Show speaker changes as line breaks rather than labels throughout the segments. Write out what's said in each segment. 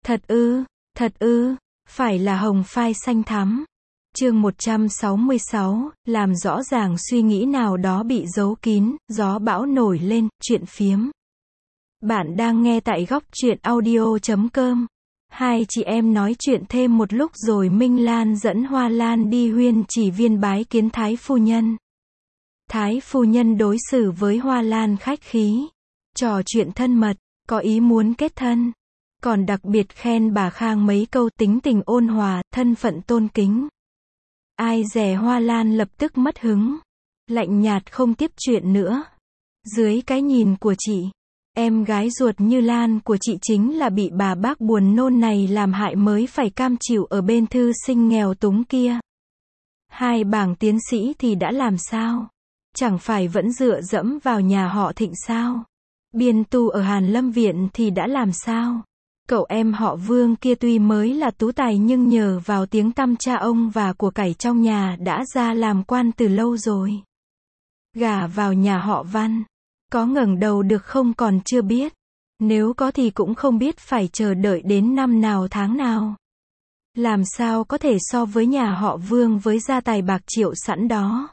Thật ư, phải là hồng phai xanh thắm. Chương 166, làm rõ ràng suy nghĩ nào đó bị giấu kín, gió bão nổi lên, chuyện phiếm. Bạn đang nghe tại góc truyện audio.com. Hai chị em nói chuyện thêm một lúc rồi Minh Lan dẫn Hoa Lan đi Huyên Chỉ Viên bái kiến Thái phu nhân. Thái phu nhân đối xử với Hoa Lan khách khí, trò chuyện thân mật, có ý muốn kết thân. Còn đặc biệt khen bà Khang mấy câu tính tình ôn hòa, thân phận tôn kính. Ai dè Hoa Lan lập tức mất hứng, lạnh nhạt không tiếp chuyện nữa. Dưới cái nhìn của chị, em gái ruột như Lan của chị chính là bị bà bác buồn nôn này làm hại mới phải cam chịu ở bên thư sinh nghèo túng kia. Hai bảng tiến sĩ thì đã làm sao? Chẳng phải vẫn dựa dẫm vào nhà họ Thịnh sao? Biên tu ở Hàn Lâm Viện thì đã làm sao? Cậu em họ Vương kia tuy mới là tú tài nhưng nhờ vào tiếng tăm cha ông và của cải trong nhà đã ra làm quan từ lâu rồi. Gả vào nhà họ Văn, có ngẩng đầu được không còn chưa biết. Nếu có thì cũng không biết phải chờ đợi đến năm nào tháng nào. Làm sao có thể so với nhà họ Vương với gia tài bạc triệu sẵn đó.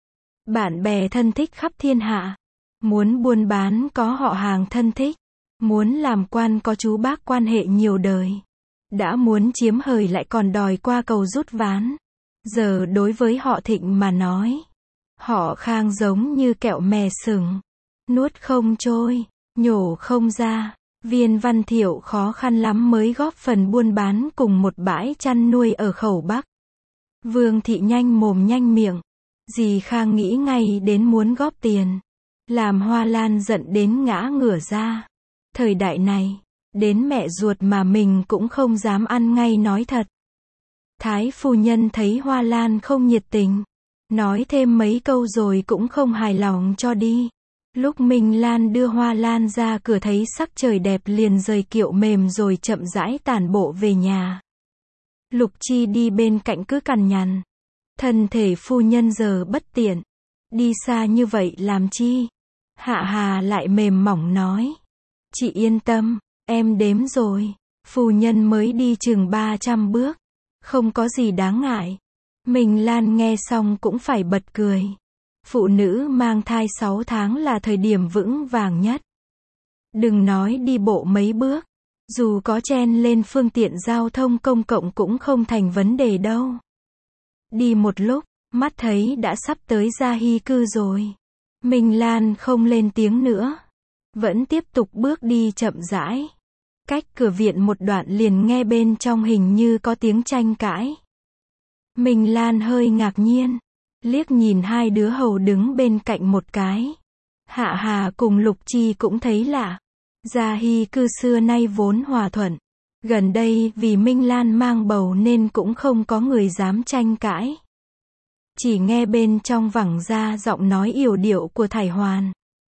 Bạn bè thân thích khắp thiên hạ. Muốn buôn bán có họ hàng thân thích. Muốn làm quan có chú bác quan hệ nhiều đời. Đã muốn chiếm hời lại còn đòi qua cầu rút ván. Giờ đối với họ Thịnh mà nói, họ Khang giống như kẹo mè sừng. Nuốt không trôi, nhổ không ra. Viên Văn Thiệu khó khăn lắm mới góp phần buôn bán cùng một bãi chăn nuôi ở Khẩu Bắc. Vương Thị nhanh mồm nhanh miệng. Dì Khang nghĩ ngay đến muốn góp tiền. Làm Hoa Lan giận đến ngã ngửa ra. Thời đại này, đến mẹ ruột mà mình cũng không dám ăn ngay nói thật. Thái phu nhân thấy Hoa Lan không nhiệt tình, nói thêm mấy câu rồi cũng không hài lòng cho đi. Lúc Minh Lan đưa Hoa Lan ra cửa thấy sắc trời đẹp liền rời kiệu mềm rồi chậm rãi tản bộ về nhà. Lục Chi đi bên cạnh cứ cằn nhằn. Thân thể phu nhân giờ bất tiện. Đi xa như vậy làm chi? Hạ Hà lại mềm mỏng nói. Chị yên tâm, em đếm rồi. Phu nhân mới đi chừng 300 bước. Không có gì đáng ngại. Minh Lan nghe xong cũng phải bật cười. Phụ nữ mang thai 6 tháng là thời điểm vững vàng nhất. Đừng nói đi bộ mấy bước. Dù có chen lên phương tiện giao thông công cộng cũng không thành vấn đề đâu. Đi một lúc, mắt thấy đã sắp tới Gia Hy cư rồi. Minh Lan không lên tiếng nữa. Vẫn tiếp tục bước đi chậm rãi. Cách cửa viện một đoạn liền nghe bên trong hình như có tiếng tranh cãi. Minh Lan hơi ngạc nhiên. Liếc nhìn hai đứa hầu đứng bên cạnh một cái. Hạ Hà cùng Lục Chi cũng thấy lạ. Gia Hy cư xưa nay vốn hòa thuận. Gần đây vì Minh Lan mang bầu nên cũng không có người dám tranh cãi. Chỉ nghe bên trong vẳng ra giọng nói yểu điệu của Thải Hoàn.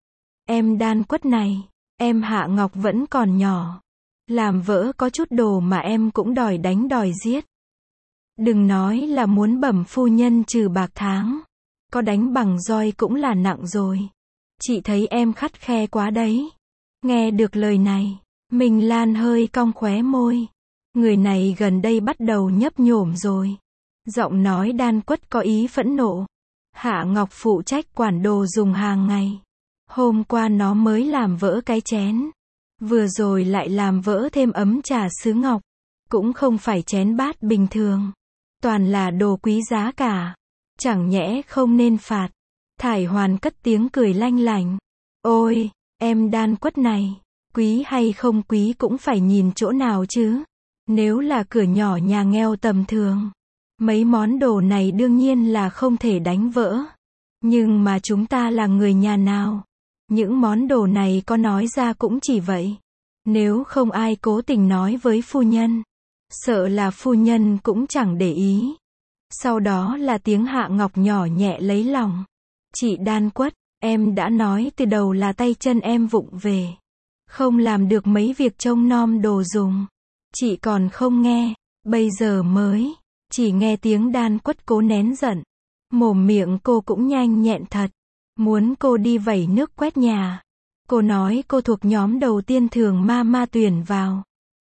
Em Đan Quất này, em Hạ Ngọc vẫn còn nhỏ. Làm vỡ có chút đồ mà em cũng đòi đánh đòi giết. Đừng nói là muốn bẩm phu nhân trừ bạc tháng. Có đánh bằng roi cũng là nặng rồi. Chị thấy em khắt khe quá đấy. Nghe được lời này, Minh Lan hơi cong khóe môi. Người này gần đây bắt đầu nhấp nhổm rồi. Giọng nói Đan Quất có ý phẫn nộ. Hạ Ngọc phụ trách quản đồ dùng hàng ngày. Hôm qua nó mới làm vỡ cái chén. Vừa rồi lại làm vỡ thêm ấm trà sứ ngọc. Cũng không phải chén bát bình thường. Toàn là đồ quý giá cả. Chẳng nhẽ không nên phạt. Thải Hoàn cất tiếng cười lanh lảnh. Ôi, em Đan Quất này. Quý hay không quý cũng phải nhìn chỗ nào chứ. Nếu là cửa nhỏ nhà nghèo tầm thường. Mấy món đồ này đương nhiên là không thể đánh vỡ. Nhưng mà chúng ta là người nhà nào? Những món đồ này có nói ra cũng chỉ vậy. Nếu không ai cố tình nói với phu nhân. Sợ là phu nhân cũng chẳng để ý. Sau đó là tiếng Hạ Ngọc nhỏ nhẹ lấy lòng. Chị Đan Quất, em đã nói từ đầu là tay chân em vụng về. Không làm được mấy việc trông nom đồ dùng. Chị còn không nghe, bây giờ mới. Chỉ nghe tiếng Đan Quất cố nén giận. Mồm miệng cô cũng nhanh nhẹn thật. Muốn cô đi vẩy nước quét nhà. Cô nói cô thuộc nhóm đầu tiên thường ma tuyển vào.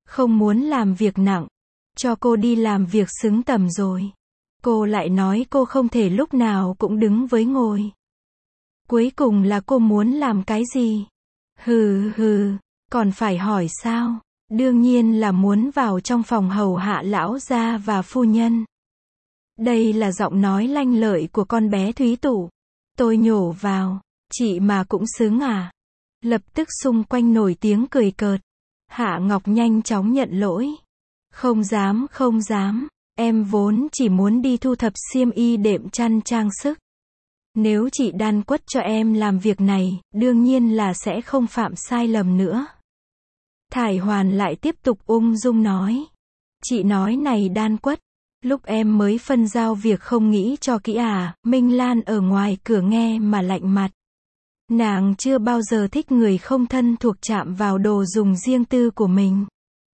Không muốn làm việc nặng. Cho cô đi làm việc xứng tầm rồi. Cô lại nói cô không thể lúc nào cũng đứng với ngồi. Cuối cùng là cô muốn làm cái gì? Hừ hừ, còn phải hỏi sao? Đương nhiên là muốn vào trong phòng hầu hạ lão gia và phu nhân. Đây là giọng nói lanh lợi của con bé Thúy Tủ. Tôi nhổ vào, chị mà cũng xứng à? Lập tức xung quanh nổi tiếng cười cợt. Hạ Ngọc nhanh chóng nhận lỗi. Không dám, không dám. Em vốn chỉ muốn đi thu thập xiêm y đệm chăn trang sức. Nếu chị Đan Quất cho em làm việc này, đương nhiên là sẽ không phạm sai lầm nữa. Thải Hoàn lại tiếp tục ung dung nói. Chị nói này Đan Quất, lúc em mới phân giao việc không nghĩ cho kỹ à? Minh Lan ở ngoài cửa nghe mà lạnh mặt. Nàng chưa bao giờ thích người không thân thuộc chạm vào đồ dùng riêng tư của mình.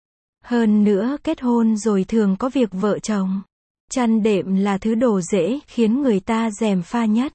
Hơn nữa kết hôn rồi thường có việc vợ chồng. Chăn đệm là thứ đồ dễ khiến người ta gièm pha nhất.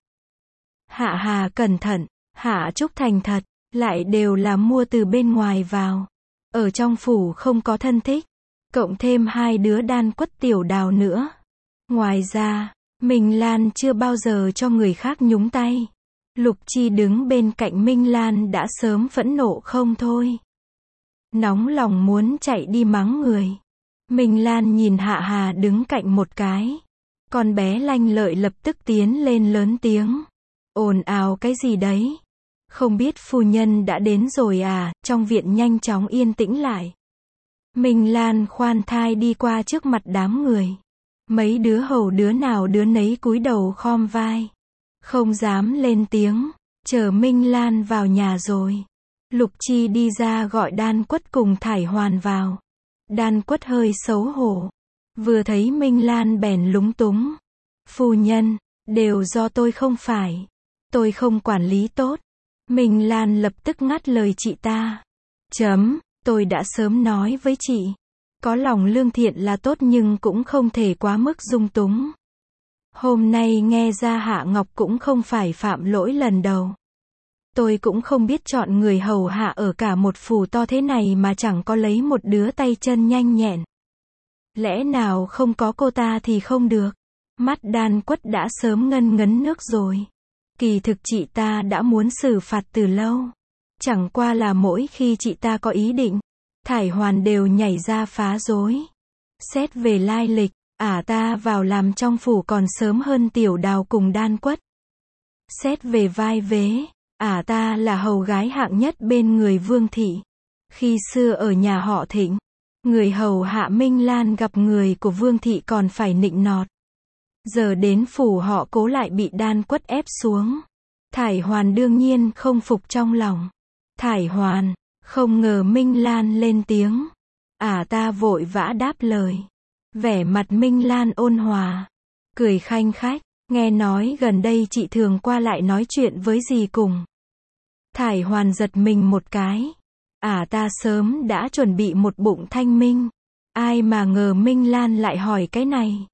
Hạ Hà cẩn thận, Hạ Trúc thành thật, lại đều là mua từ bên ngoài vào. Ở trong phủ không có thân thích, cộng thêm hai đứa Đan Quất Tiểu Đào nữa. Ngoài ra, Minh Lan chưa bao giờ cho người khác nhúng tay. Lục Chi đứng bên cạnh Minh Lan đã sớm phẫn nộ không thôi. Nóng lòng muốn chạy đi mắng người. Minh Lan nhìn Hạ Hà đứng cạnh một cái. Con bé lanh lợi lập tức tiến lên lớn tiếng. Ồn ào cái gì đấy? Không biết phu nhân đã đến rồi à? Trong viện nhanh chóng yên tĩnh lại. Minh Lan khoan thai đi qua trước mặt đám người. Mấy đứa hầu đứa nào đứa nấy cúi đầu khom vai. Không dám lên tiếng. Chờ Minh Lan vào nhà rồi. Lục Chi đi ra gọi Đan Quất cùng Thải Hoàn vào. Đan Quất hơi xấu hổ. Vừa thấy Minh Lan bèn lúng túng. Phu nhân, đều do tôi không phải. Tôi không quản lý tốt. Minh Lan lập tức ngắt lời chị ta. Tôi đã sớm nói với chị. Có lòng lương thiện là tốt nhưng cũng không thể quá mức dung túng. Hôm nay nghe ra Hạ Ngọc cũng không phải phạm lỗi lần đầu. Tôi cũng không biết chọn người hầu hạ ở cả một phủ to thế này mà chẳng có lấy một đứa tay chân nhanh nhẹn. Lẽ nào không có cô ta thì không được. Mắt Đan Quất đã sớm ngân ngấn nước rồi. Kỳ thực chị ta đã muốn xử phạt từ lâu. Chẳng qua là mỗi khi chị ta có ý định, Thải Hoàn đều nhảy ra phá rối. Xét về lai lịch, ta vào làm trong phủ còn sớm hơn Tiểu Đào cùng Đan Quất. Xét về vai vế, ta là hầu gái hạng nhất bên người Vương thị. Khi xưa ở nhà họ Thịnh, người hầu hạ Minh Lan gặp người của Vương thị còn phải nịnh nọt. Giờ đến phủ họ Cố lại bị Đan Quất ép xuống. Thải Hoàn đương nhiên không phục trong lòng. Thải Hoàn, không ngờ Minh Lan lên tiếng. Ta vội vã đáp lời. Vẻ mặt Minh Lan ôn hòa, cười khanh khách, nghe nói gần đây chị thường qua lại nói chuyện với dì cùng. Thải Hoàn giật mình một cái. Ta sớm đã chuẩn bị một bụng thanh minh. Ai mà ngờ Minh Lan lại hỏi cái này.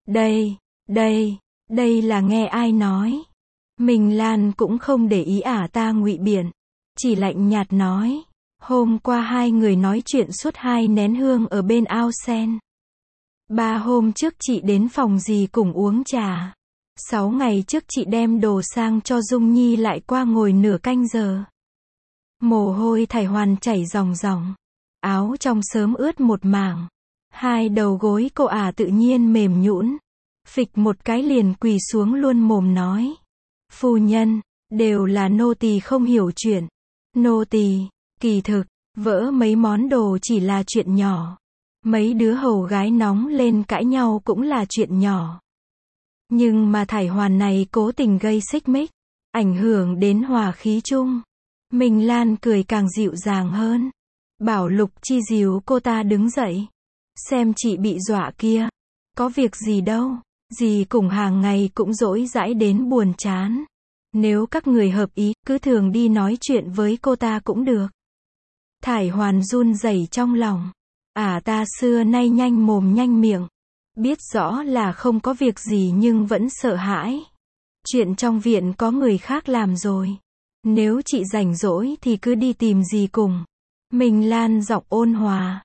Đây là nghe ai nói. Minh Lan cũng không để ý ta ngụy biện. Chỉ lạnh nhạt nói. Hôm qua hai người nói chuyện suốt 2 nén hương ở bên ao sen. 3 hôm trước chị đến phòng dì cùng uống trà. 6 ngày trước chị đem đồ sang cho Dung Nhi lại qua ngồi nửa canh giờ. Mồ hôi Thải Hoàn chảy ròng ròng. Áo trong sớm ướt một mảng. Hai đầu gối cô tự nhiên mềm nhũn. Phịch một cái liền quỳ xuống luôn mồm nói. Phu nhân, đều là nô tỳ không hiểu chuyện. Nô tỳ, kỳ thực, vỡ mấy món đồ chỉ là chuyện nhỏ. Mấy đứa hầu gái nóng lên cãi nhau cũng là chuyện nhỏ. Nhưng mà Thải Hoàn này cố tình gây xích mích, ảnh hưởng đến hòa khí chung. Minh Lan cười càng dịu dàng hơn. Bảo Lục Chi dìu cô ta đứng dậy. Xem chị bị dọa kia. Có việc gì đâu. Dì cùng hàng ngày cũng dỗi dãi đến buồn chán. Nếu các người hợp ý, cứ thường đi nói chuyện với cô ta cũng được. Thải Hoàn run rẩy trong lòng. Ta xưa nay nhanh mồm nhanh miệng. Biết rõ là không có việc gì nhưng vẫn sợ hãi. Chuyện trong viện có người khác làm rồi. Nếu chị rảnh rỗi thì cứ đi tìm dì cùng. Minh Lan giọng ôn hòa.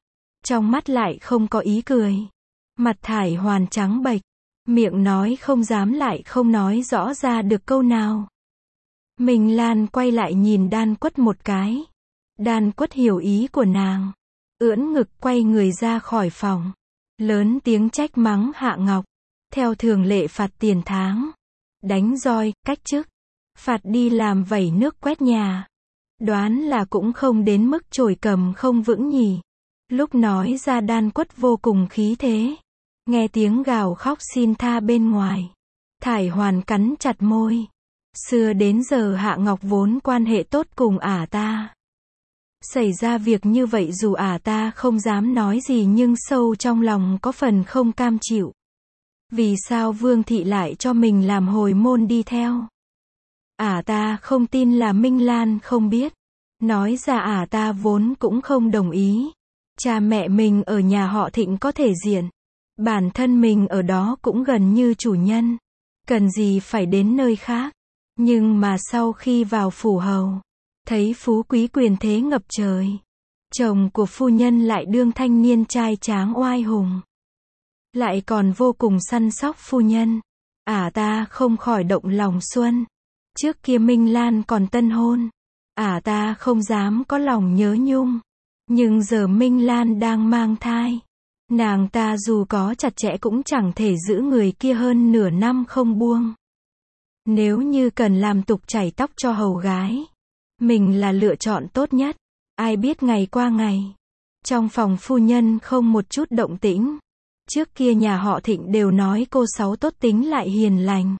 trong mắt lại không có ý cười. Mặt Thải Hoàn trắng bệch, miệng nói không dám lại không nói rõ ra được câu nào. Minh Lan quay lại nhìn Đan Quất một cái. Đan Quất hiểu ý của nàng, ưỡn ngực quay người ra khỏi phòng, lớn tiếng trách mắng Hạ Ngọc. Theo thường lệ phạt tiền tháng, đánh roi, cách chức, phạt đi làm vẩy nước quét nhà. Đoán là cũng không đến mức chổi cầm không vững nhỉ. Lúc nói ra Đan Quất vô cùng khí thế. Nghe tiếng gào khóc xin tha bên ngoài, Thải Hoàn cắn chặt môi. Xưa đến giờ Hạ Ngọc vốn quan hệ tốt cùng ả ta. Xảy ra việc như vậy dù ả ta không dám nói gì nhưng sâu trong lòng có phần không cam chịu. Vì sao Vương thị lại cho mình làm hồi môn đi theo? Ả ta không tin là Minh Lan không biết. Nói ra ả ta vốn cũng không đồng ý. Cha mẹ mình ở nhà họ Thịnh có thể diện. Bản thân mình ở đó cũng gần như chủ nhân. Cần gì phải đến nơi khác. Nhưng mà sau khi vào phủ hầu, thấy phú quý quyền thế ngập trời. Chồng của phu nhân lại đương thanh niên trai tráng oai hùng. Lại còn vô cùng săn sóc phu nhân. Ả ta không khỏi động lòng xuân. Trước kia Minh Lan còn tân hôn. Ả ta không dám có lòng nhớ nhung. Nhưng giờ Minh Lan đang mang thai. Nàng ta dù có chặt chẽ cũng chẳng thể giữ người kia hơn nửa năm không buông. Nếu như cần làm tục chải tóc cho hầu gái, mình là lựa chọn tốt nhất. Ai biết ngày qua ngày, trong phòng phu nhân không một chút động tĩnh. Trước kia nhà họ Thịnh đều nói cô Sáu tốt tính lại hiền lành.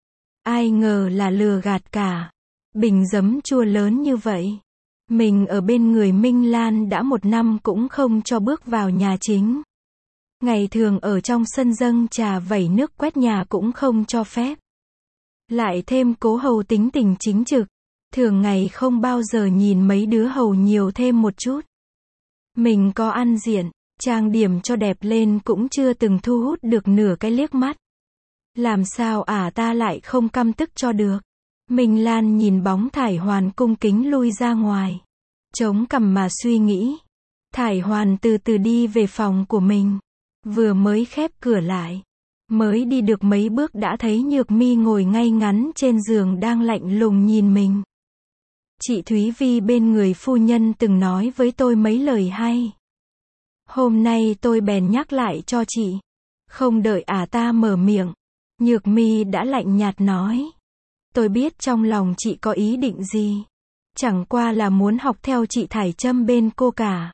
Ai ngờ là lừa gạt cả. Bình giấm chua lớn như vậy. Mình ở bên người Minh Lan đã 1 năm cũng không cho bước vào nhà chính. Ngày thường ở trong sân dâng trà vẩy nước quét nhà cũng không cho phép. Lại thêm cố hầu tính tình chính trực. Thường ngày không bao giờ nhìn mấy đứa hầu nhiều thêm một chút. Mình có ăn diện, trang điểm cho đẹp lên cũng chưa từng thu hút được nửa cái liếc mắt. Làm sao ả ta lại không căm tức cho được. Minh Lan nhìn bóng Thải Hoàn cung kính lui ra ngoài. Chống cằm mà suy nghĩ. Thải Hoàn từ từ đi về phòng của mình. Vừa mới khép cửa lại. Mới đi được mấy bước đã thấy Nhược Mi ngồi ngay ngắn trên giường đang lạnh lùng nhìn mình. Chị Thúy Vi bên người phu nhân từng nói với tôi mấy lời hay. Hôm nay tôi bèn nhắc lại cho chị. Không đợi ả ta mở miệng, Nhược Mi đã lạnh nhạt nói. Tôi biết trong lòng chị có ý định gì. Chẳng qua là muốn học theo chị Thải Trâm bên cô cả.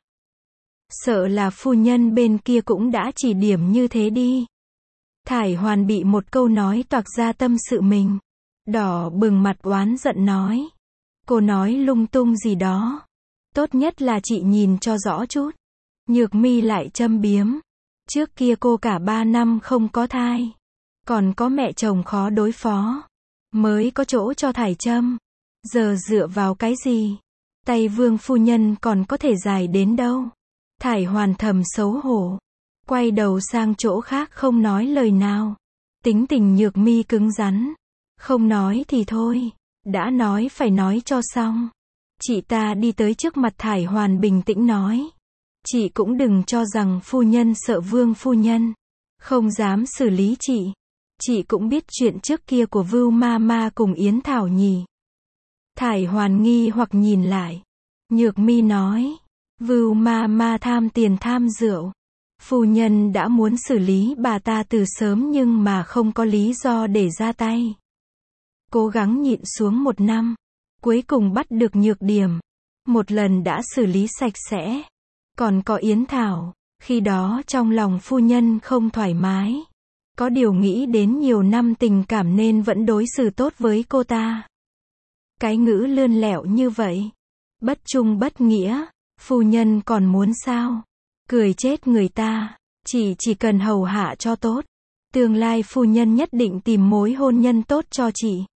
Sợ là phu nhân bên kia cũng đã chỉ điểm như thế đi. Thải Hoàn bị một câu nói toạc ra tâm sự mình. Đỏ bừng mặt oán giận nói. Cô nói lung tung gì đó. Tốt nhất là chị nhìn cho rõ chút. Nhược Mi lại châm biếm. Trước kia cô cả 3 năm không có thai. Còn có mẹ chồng khó đối phó. Mới có chỗ cho Thải Trâm. Giờ dựa vào cái gì? Tay Vương phu nhân còn có thể dài đến đâu? Thải Hoàn thầm xấu hổ. Quay đầu sang chỗ khác không nói lời nào. Tính tình Nhược Mi cứng rắn. Không nói thì thôi. Đã nói phải nói cho xong. Chị ta đi tới trước mặt Thải Hoàn bình tĩnh nói. Chị cũng đừng cho rằng phu nhân sợ Vương phu nhân. Không dám xử lý chị. Chị cũng biết chuyện trước kia của Vưu ma ma cùng Yến Thảo nhỉ. Thải Hoàn nghi hoặc nhìn lại. Nhược Mi nói. Vưu ma ma tham tiền tham rượu. Phu nhân đã muốn xử lý bà ta từ sớm nhưng mà không có lý do để ra tay. Cố gắng nhịn xuống 1 năm. Cuối cùng bắt được nhược điểm. Một lần đã xử lý sạch sẽ. Còn có Yến Thảo. Khi đó trong lòng phu nhân không thoải mái. Có điều nghĩ đến nhiều năm tình cảm nên vẫn đối xử tốt với cô ta. Cái ngữ lươn lẹo như vậy. Bất trung bất nghĩa. Phu nhân còn muốn sao? Cười chết người ta. Chỉ cần hầu hạ cho tốt. Tương lai phu nhân nhất định tìm mối hôn nhân tốt cho chị.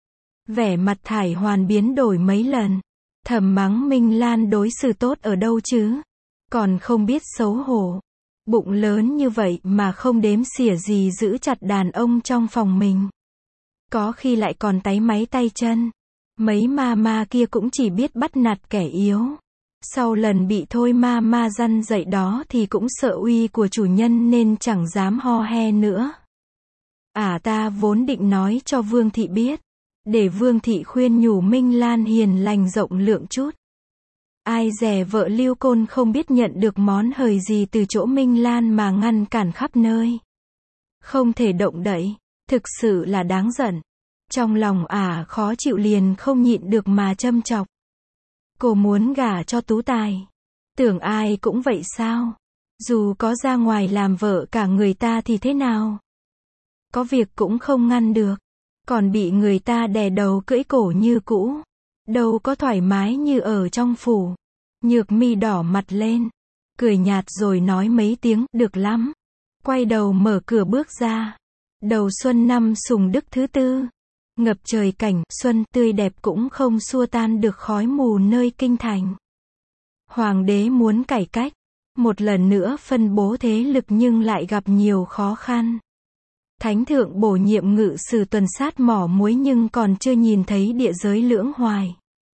Vẻ mặt Thải Hoàn biến đổi mấy lần. Thầm mắng Minh Lan đối xử tốt ở đâu chứ? Còn không biết xấu hổ. Bụng lớn như vậy mà không đếm xỉa gì giữ chặt đàn ông trong phòng mình. Có khi lại còn táy máy tay chân. Mấy ma ma kia cũng chỉ biết bắt nạt kẻ yếu. Sau lần bị thôi ma răn dạy đó thì cũng sợ uy của chủ nhân nên chẳng dám ho he nữa. Ta vốn định nói cho Vương thị biết, để Vương thị khuyên nhủ Minh Lan hiền lành rộng lượng chút. Ai dè vợ Lưu Côn không biết nhận được món hời gì từ chỗ Minh Lan mà ngăn cản khắp nơi. Không thể động đậy, thực sự là đáng giận. Trong lòng khó chịu liền không nhịn được mà châm chọc. Cô muốn gả cho Tú Tài. Tưởng ai cũng vậy sao? Dù có ra ngoài làm vợ cả người ta thì thế nào? Có việc cũng không ngăn được. Còn bị người ta đè đầu cưỡi cổ như cũ. Đâu có thoải mái như ở trong phủ. Nhược mi đỏ mặt lên. Cười nhạt rồi nói mấy tiếng, được lắm. Quay đầu mở cửa bước ra. Đầu xuân năm Sùng Đức thứ tư. Ngập trời cảnh xuân tươi đẹp cũng không xua tan được khói mù nơi kinh thành. Hoàng đế muốn cải cách, một lần nữa phân bố thế lực nhưng lại gặp nhiều khó khăn. Thánh thượng bổ nhiệm ngự sử tuần sát mỏ muối nhưng còn chưa nhìn thấy địa giới Lưỡng Hoài.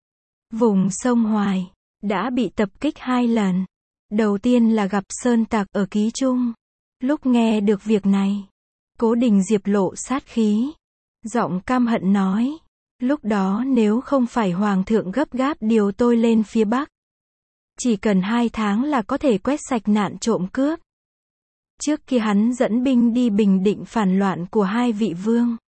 Vùng sông Hoài đã bị tập kích 2 lần. Đầu tiên là gặp sơn tặc ở Ký Trung. Lúc nghe được việc này, Cố Đình Diệp lộ sát khí. Giọng căm hận nói, lúc đó nếu không phải Hoàng thượng gấp gáp điều tôi lên phía Bắc, chỉ cần 2 tháng là có thể quét sạch nạn trộm cướp. Trước kia hắn dẫn binh đi bình định phản loạn của 2 vị vương.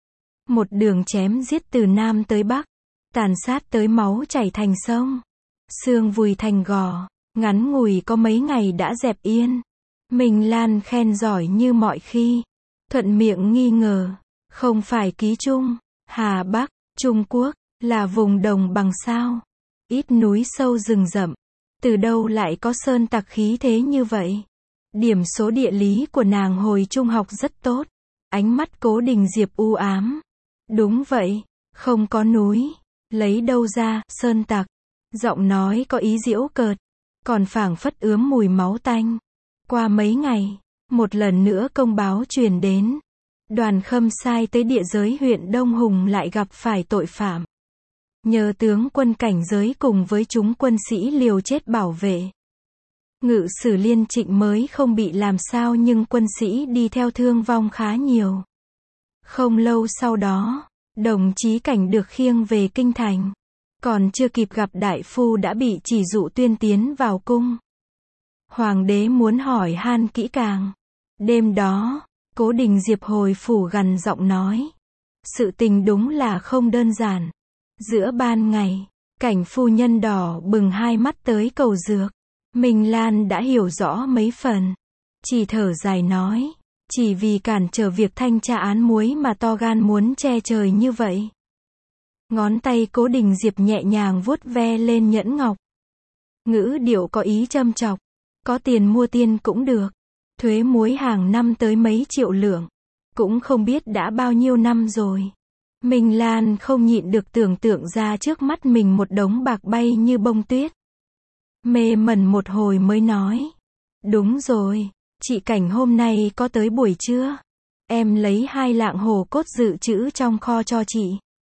Một đường chém giết từ Nam tới Bắc, tàn sát tới máu chảy thành sông, xương vùi thành gò, ngắn ngủi có mấy ngày đã dẹp yên. Minh Lan khen giỏi như mọi khi, thuận miệng nghi ngờ. Không phải Ký Trung, Hà Bắc, Trung Quốc, là vùng đồng bằng sao? Ít núi sâu rừng rậm. Từ đâu lại có sơn tặc khí thế như vậy? Điểm số địa lý của nàng hồi trung học rất tốt. Ánh mắt Cố Đình Diệp u ám. Đúng vậy, không có núi. Lấy đâu ra, sơn tặc? Giọng nói có ý giễu cợt. Còn phảng phất ướm mùi máu tanh. Qua mấy ngày, một lần nữa công báo truyền đến. Đoàn Khâm sai tới địa giới huyện Đông Hùng lại gặp phải tội phạm. Nhờ tướng quân cảnh giới cùng với chúng quân sĩ liều chết bảo vệ. Ngự sử Liên Trịnh mới không bị làm sao nhưng quân sĩ đi theo thương vong khá nhiều. Không lâu sau đó, đồng chí Cảnh được khiêng về kinh thành. Còn chưa kịp gặp đại phu đã bị chỉ dụ tuyên tiến vào cung. Hoàng đế muốn hỏi han kỹ càng. Đêm đó, Cố Đình Diệp hồi phủ gằn giọng nói. Sự tình đúng là không đơn giản. Giữa ban ngày, Cảnh phu nhân đỏ bừng hai mắt tới cầu dược. Minh Lan đã hiểu rõ mấy phần. Chỉ thở dài nói. Chỉ vì cản trở việc thanh tra án muối mà to gan muốn che trời như vậy. Ngón tay Cố Đình Diệp nhẹ nhàng vuốt ve lên nhẫn ngọc. Ngữ điệu có ý châm chọc. Có tiền mua tiên cũng được. Thuế muối hàng năm tới mấy triệu lượng. Cũng không biết đã bao nhiêu năm rồi. Minh Lan không nhịn được tưởng tượng ra trước mắt mình một đống bạc bay như bông tuyết. Mê mẩn một hồi mới nói. Đúng rồi, chị Cảnh hôm nay có tới buổi trưa. Em lấy 2 lạng hổ cốt dự trữ trong kho cho chị.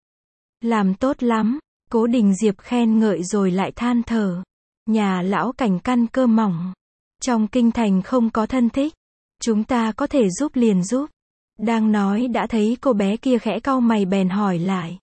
Làm tốt lắm. Cố Đình Diệp khen ngợi rồi lại than thở. Nhà lão Cảnh căn cơ mỏng. Trong kinh thành không có thân thích. Chúng ta có thể giúp liền giúp. Đang nói đã thấy cô bé kia khẽ cau mày bèn hỏi lại.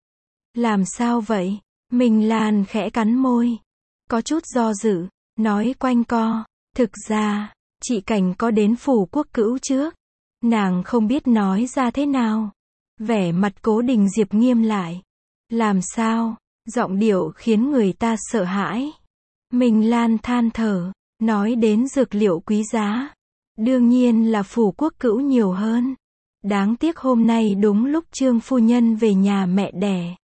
Làm sao vậy? Minh Lan khẽ cắn môi. Có chút do dự, nói quanh co. Thực ra, chị Cảnh có đến phủ Quốc Cữu trước. Nàng không biết nói ra thế nào. Vẻ mặt Cố Đình Diệp nghiêm lại. Làm sao? Giọng điệu khiến người ta sợ hãi. Minh Lan than thở. Nói đến dược liệu quý giá. Đương nhiên là phủ Quốc Cữu nhiều hơn. Đáng tiếc hôm nay đúng lúc Trương phu nhân về nhà mẹ đẻ.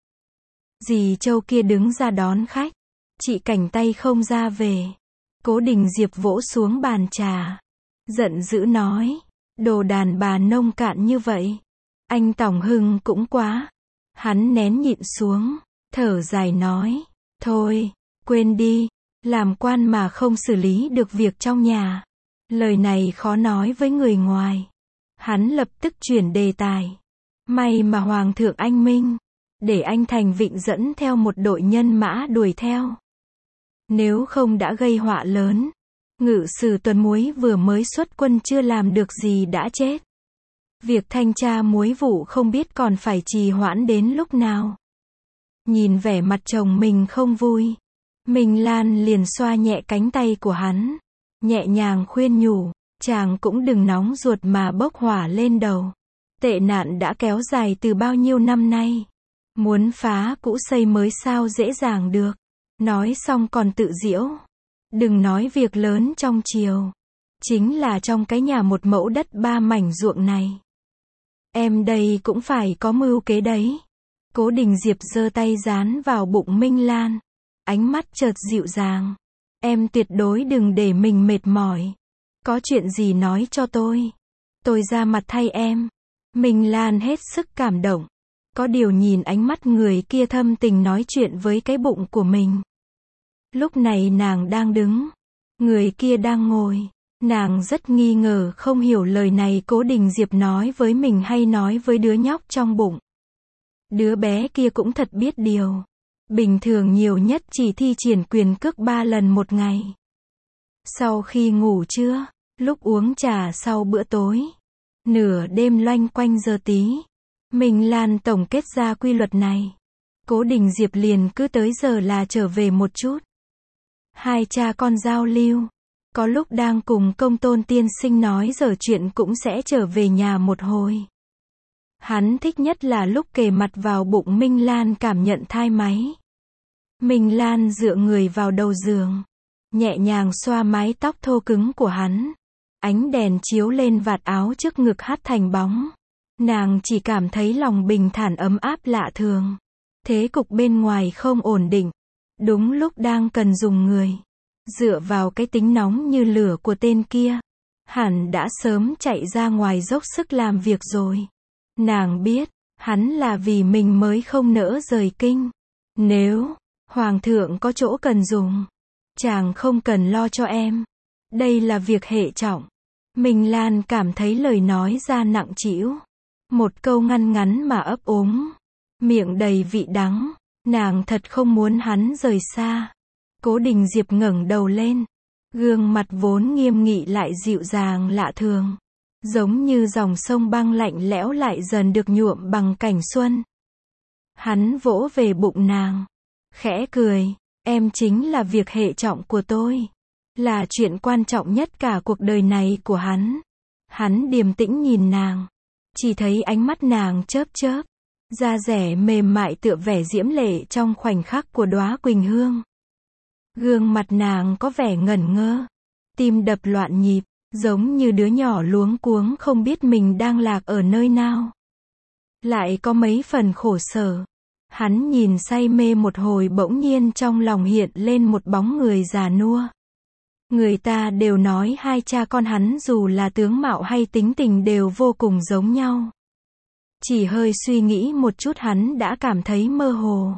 Dì Châu kia đứng ra đón khách. Chị Cảnh tay không ra về. Cố Đình Diệp vỗ xuống bàn trà. Giận dữ nói. Đồ đàn bà nông cạn như vậy. Anh Tòng Hưng cũng quá. Hắn nén nhịn xuống. Thở dài nói. Thôi, quên đi. Làm quan mà không xử lý được việc trong nhà. Lời này khó nói với người ngoài. Hắn lập tức chuyển đề tài. May mà Hoàng thượng anh minh. Để anh Thành Vịnh dẫn theo một đội nhân mã đuổi theo. Nếu không đã gây họa lớn. Ngự sử Tuần Muối vừa mới xuất quân chưa làm được gì đã chết. Việc thanh tra muối vụ không biết còn phải trì hoãn đến lúc nào. Nhìn vẻ mặt chồng mình không vui, Minh Lan liền xoa nhẹ cánh tay của hắn, nhẹ nhàng khuyên nhủ, chàng cũng đừng nóng ruột mà bốc hỏa lên đầu. Tệ nạn đã kéo dài từ bao nhiêu năm nay. Muốn phá cũ xây mới sao dễ dàng được. Nói xong còn tự giễu. Đừng nói việc lớn trong triều. Chính là trong cái nhà một mẫu đất 3 mảnh ruộng này. Em đây cũng phải có mưu kế đấy. Cố Đình Diệp giơ tay dán vào bụng Minh Lan. Ánh mắt chợt dịu dàng. Em tuyệt đối đừng để mình mệt mỏi. Có chuyện gì nói cho tôi. Tôi ra mặt thay em. Minh Lan hết sức cảm động. Có điều nhìn ánh mắt người kia thâm tình nói chuyện với cái bụng của mình. Lúc này nàng đang đứng. Người kia đang ngồi. Nàng rất nghi ngờ không hiểu lời này Cố Đình Diệp nói với mình hay nói với đứa nhóc trong bụng. Đứa bé kia cũng thật biết điều. Bình thường nhiều nhất chỉ thi triển quyền cước 3 lần một ngày. Sau khi ngủ trưa, lúc uống trà sau bữa tối, nửa đêm loanh quanh giờ tí, Minh Lan tổng kết ra quy luật này. Cố Đình Diệp liền cứ tới giờ là trở về một chút. Hai cha con giao lưu. Có lúc đang cùng Công Tôn tiên sinh nói dở chuyện cũng sẽ trở về nhà một hồi. Hắn thích nhất là lúc kề mặt vào bụng Minh Lan cảm nhận thai máy. Minh Lan dựa người vào đầu giường, nhẹ nhàng xoa mái tóc thô cứng của hắn. Ánh đèn chiếu lên vạt áo trước ngực hắt thành bóng. Nàng chỉ cảm thấy lòng bình thản ấm áp lạ thường. Thế cục bên ngoài không ổn định. Đúng lúc đang cần dùng người. Dựa vào cái tính nóng như lửa của tên kia, hẳn đã sớm chạy ra ngoài dốc sức làm việc rồi. Nàng biết, hắn là vì mình mới không nỡ rời kinh. Nếu Hoàng thượng có chỗ cần dùng, chàng không cần lo cho em. Đây là việc hệ trọng. Minh Lan cảm thấy lời nói ra nặng trĩu. Một câu ngăn ngắn mà ấp úng. Miệng đầy vị đắng. Nàng thật không muốn hắn rời xa. Cố Đình Diệp ngẩng đầu lên. Gương mặt vốn nghiêm nghị lại dịu dàng lạ thường. Giống như dòng sông băng lạnh lẽo lại dần được nhuộm bằng cảnh xuân. Hắn vỗ về bụng nàng. Khẽ cười. Em chính là việc hệ trọng của tôi. Là chuyện quan trọng nhất cả cuộc đời này của hắn. Hắn điềm tĩnh nhìn nàng. Chỉ thấy ánh mắt nàng chớp chớp. Da dẻ mềm mại tựa vẻ diễm lệ trong khoảnh khắc của đóa quỳnh hương. Gương mặt nàng có vẻ ngẩn ngơ. Tim đập loạn nhịp. Giống như đứa nhỏ luống cuống không biết mình đang lạc ở nơi nào. Lại có mấy phần khổ sở. Hắn nhìn say mê một hồi bỗng nhiên trong lòng hiện lên một bóng người già nua. Người ta đều nói hai cha con hắn dù là tướng mạo hay tính tình đều vô cùng giống nhau. Chỉ hơi suy nghĩ một chút hắn đã cảm thấy mơ hồ.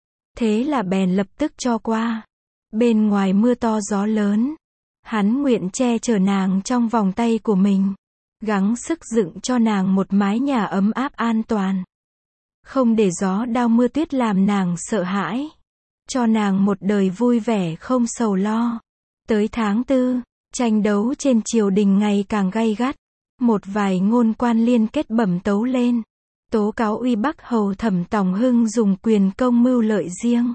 Thế là bèn lập tức cho qua. Bên ngoài mưa to gió lớn. Hắn nguyện che chở nàng trong vòng tay của mình. Gắng sức dựng cho nàng một mái nhà ấm áp an toàn. Không để gió đao mưa tuyết làm nàng sợ hãi. Cho nàng một đời vui vẻ không sầu lo. Tới tháng 4, tranh đấu trên triều đình ngày càng gay gắt. Một vài ngôn quan liên kết bẩm tấu lên. Tố cáo Uy Bắc Hầu Thẩm Tòng Hưng dùng quyền công mưu lợi riêng.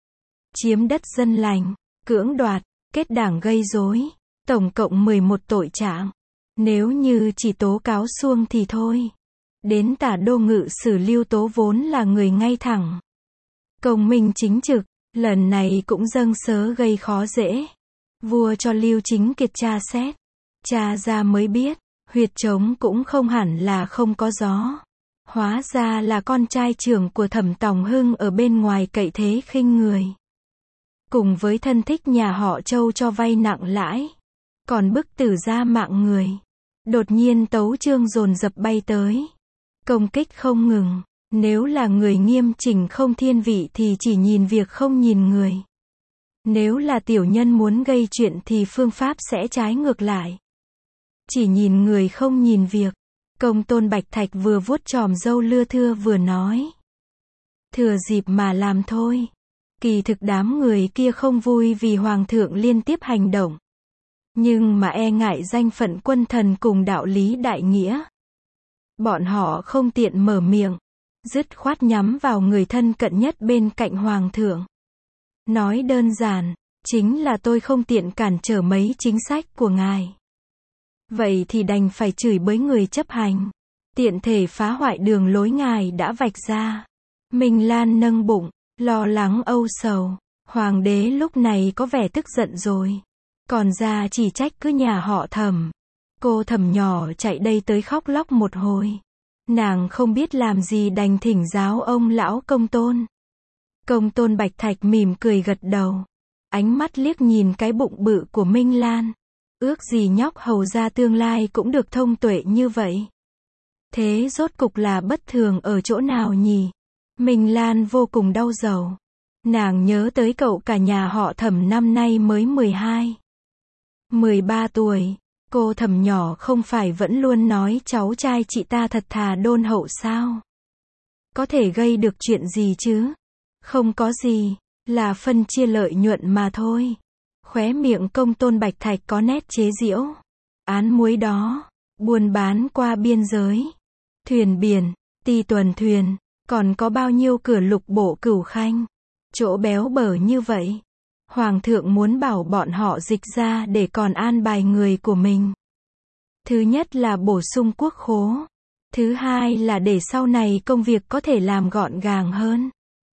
Chiếm đất dân lành, cưỡng đoạt, kết đảng gây rối. Tổng cộng 11 tội trạng. Nếu như chỉ tố cáo suông thì thôi. Đến Tả Đô Ngự Sử Lưu Tố vốn là người ngay thẳng. Công minh chính trực, lần này cũng dâng sớ gây khó dễ. Vua cho Lưu Chính Kiệt tra xét. Tra ra mới biết, huyệt trống cũng không hẳn là không có gió. Hóa ra là con trai trưởng của Thẩm Tòng Hưng ở bên ngoài cậy thế khinh người. Cùng với thân thích nhà họ Châu cho vay nặng lãi. Còn bức tử ra mạng người. Đột nhiên tấu chương dồn dập bay tới. Công kích không ngừng. Nếu là người nghiêm chỉnh không thiên vị thì chỉ nhìn việc không nhìn người. Nếu là tiểu nhân muốn gây chuyện thì phương pháp sẽ trái ngược lại. Chỉ nhìn người không nhìn việc. Công Tôn Bạch Thạch vừa vuốt chòm râu lưa thưa vừa nói. Thừa dịp mà làm thôi. Kỳ thực đám người kia không vui vì hoàng thượng liên tiếp hành động. Nhưng mà e ngại danh phận quân thần cùng đạo lý đại nghĩa. Bọn họ không tiện mở miệng, dứt khoát nhắm vào người thân cận nhất bên cạnh hoàng thượng. Nói đơn giản, chính là tôi không tiện cản trở mấy chính sách của ngài. Vậy thì đành phải chửi bới người chấp hành, tiện thể phá hoại đường lối ngài đã vạch ra. Minh Lan nâng bụng, lo lắng âu sầu. Hoàng đế lúc này có vẻ tức giận rồi. Còn ra chỉ trách cứ nhà họ Thẩm. Cô Thẩm nhỏ chạy đây tới khóc lóc một hồi. Nàng không biết làm gì đành thỉnh giáo ông lão Công Tôn. Công Tôn Bạch Thạch mỉm cười gật đầu. Ánh mắt liếc nhìn cái bụng bự của Minh Lan. Ước gì nhóc hầu ra tương lai cũng được thông tuệ như vậy. Thế rốt cục là bất thường ở chỗ nào nhỉ? Minh Lan vô cùng đau đầu. Nàng nhớ tới cậu cả nhà họ Thẩm năm nay mới 12, 13 tuổi. Cô Thẩm nhỏ không phải vẫn luôn nói cháu trai chị ta thật thà đôn hậu sao? Có thể gây được chuyện gì chứ? Không có gì, là phân chia lợi nhuận mà thôi. Khóe miệng Công Tôn Bạch Thạch có nét chế giễu. Án muối đó, buôn bán qua biên giới, thuyền biển, ti tuần thuyền, còn có bao nhiêu cửa lục bộ cửu khanh. Chỗ béo bở như vậy. Hoàng thượng muốn bảo bọn họ dịch ra để còn an bài người của mình. Thứ nhất là bổ sung quốc khố. Thứ hai là để sau này công việc có thể làm gọn gàng hơn.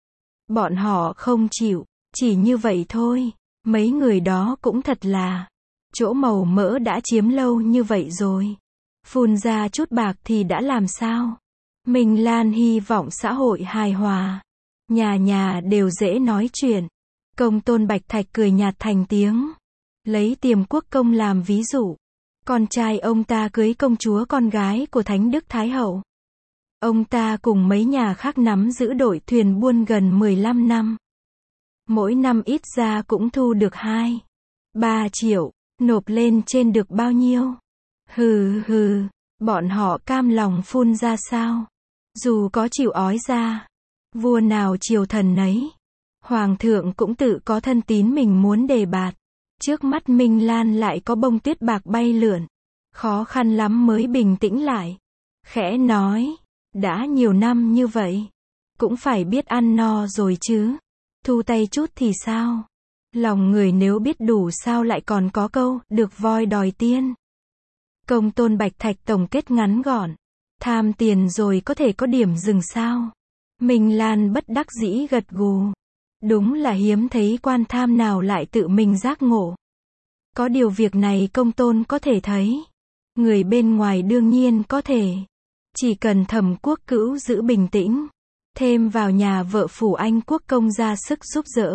Bọn họ không chịu, chỉ như vậy thôi. Mấy người đó cũng thật là, chỗ màu mỡ đã chiếm lâu như vậy rồi. Phun ra chút bạc thì đã làm sao? Minh Lan hy vọng xã hội hài hòa. Nhà nhà đều dễ nói chuyện. Công Tôn Bạch Thạch cười nhạt thành tiếng. Lấy Tiềm Quốc công làm ví dụ. Con trai ông ta cưới công chúa con gái của Thánh Đức Thái Hậu. Ông ta cùng mấy nhà khác nắm giữ đội thuyền buôn gần 15 năm. Mỗi năm ít ra cũng thu được 2, 3 triệu, nộp lên trên được bao nhiêu? Hừ hừ, bọn họ cam lòng phun ra sao? Dù có chịu ói ra, vua nào triều thần nấy. Hoàng thượng cũng tự có thân tín mình muốn đề bạt. Trước mắt Minh Lan lại có bông tuyết bạc bay lượn. Khó khăn lắm mới bình tĩnh lại. Khẽ nói, đã nhiều năm như vậy, cũng phải biết ăn no rồi chứ. Thu tay chút thì sao? Lòng người nếu biết đủ sao lại còn có câu, được voi đòi tiên. Công Tôn Bạch Thạch tổng kết ngắn gọn. Tham tiền rồi có thể có điểm dừng sao? Minh Lan bất đắc dĩ gật gù. Đúng là hiếm thấy quan tham nào lại tự mình giác ngộ. Có điều việc này Công Tôn có thể thấy. Người bên ngoài đương nhiên có thể. Chỉ cần Thẩm Quốc Cữu giữ bình tĩnh. Thêm vào nhà vợ phủ Anh Quốc công ra sức giúp đỡ.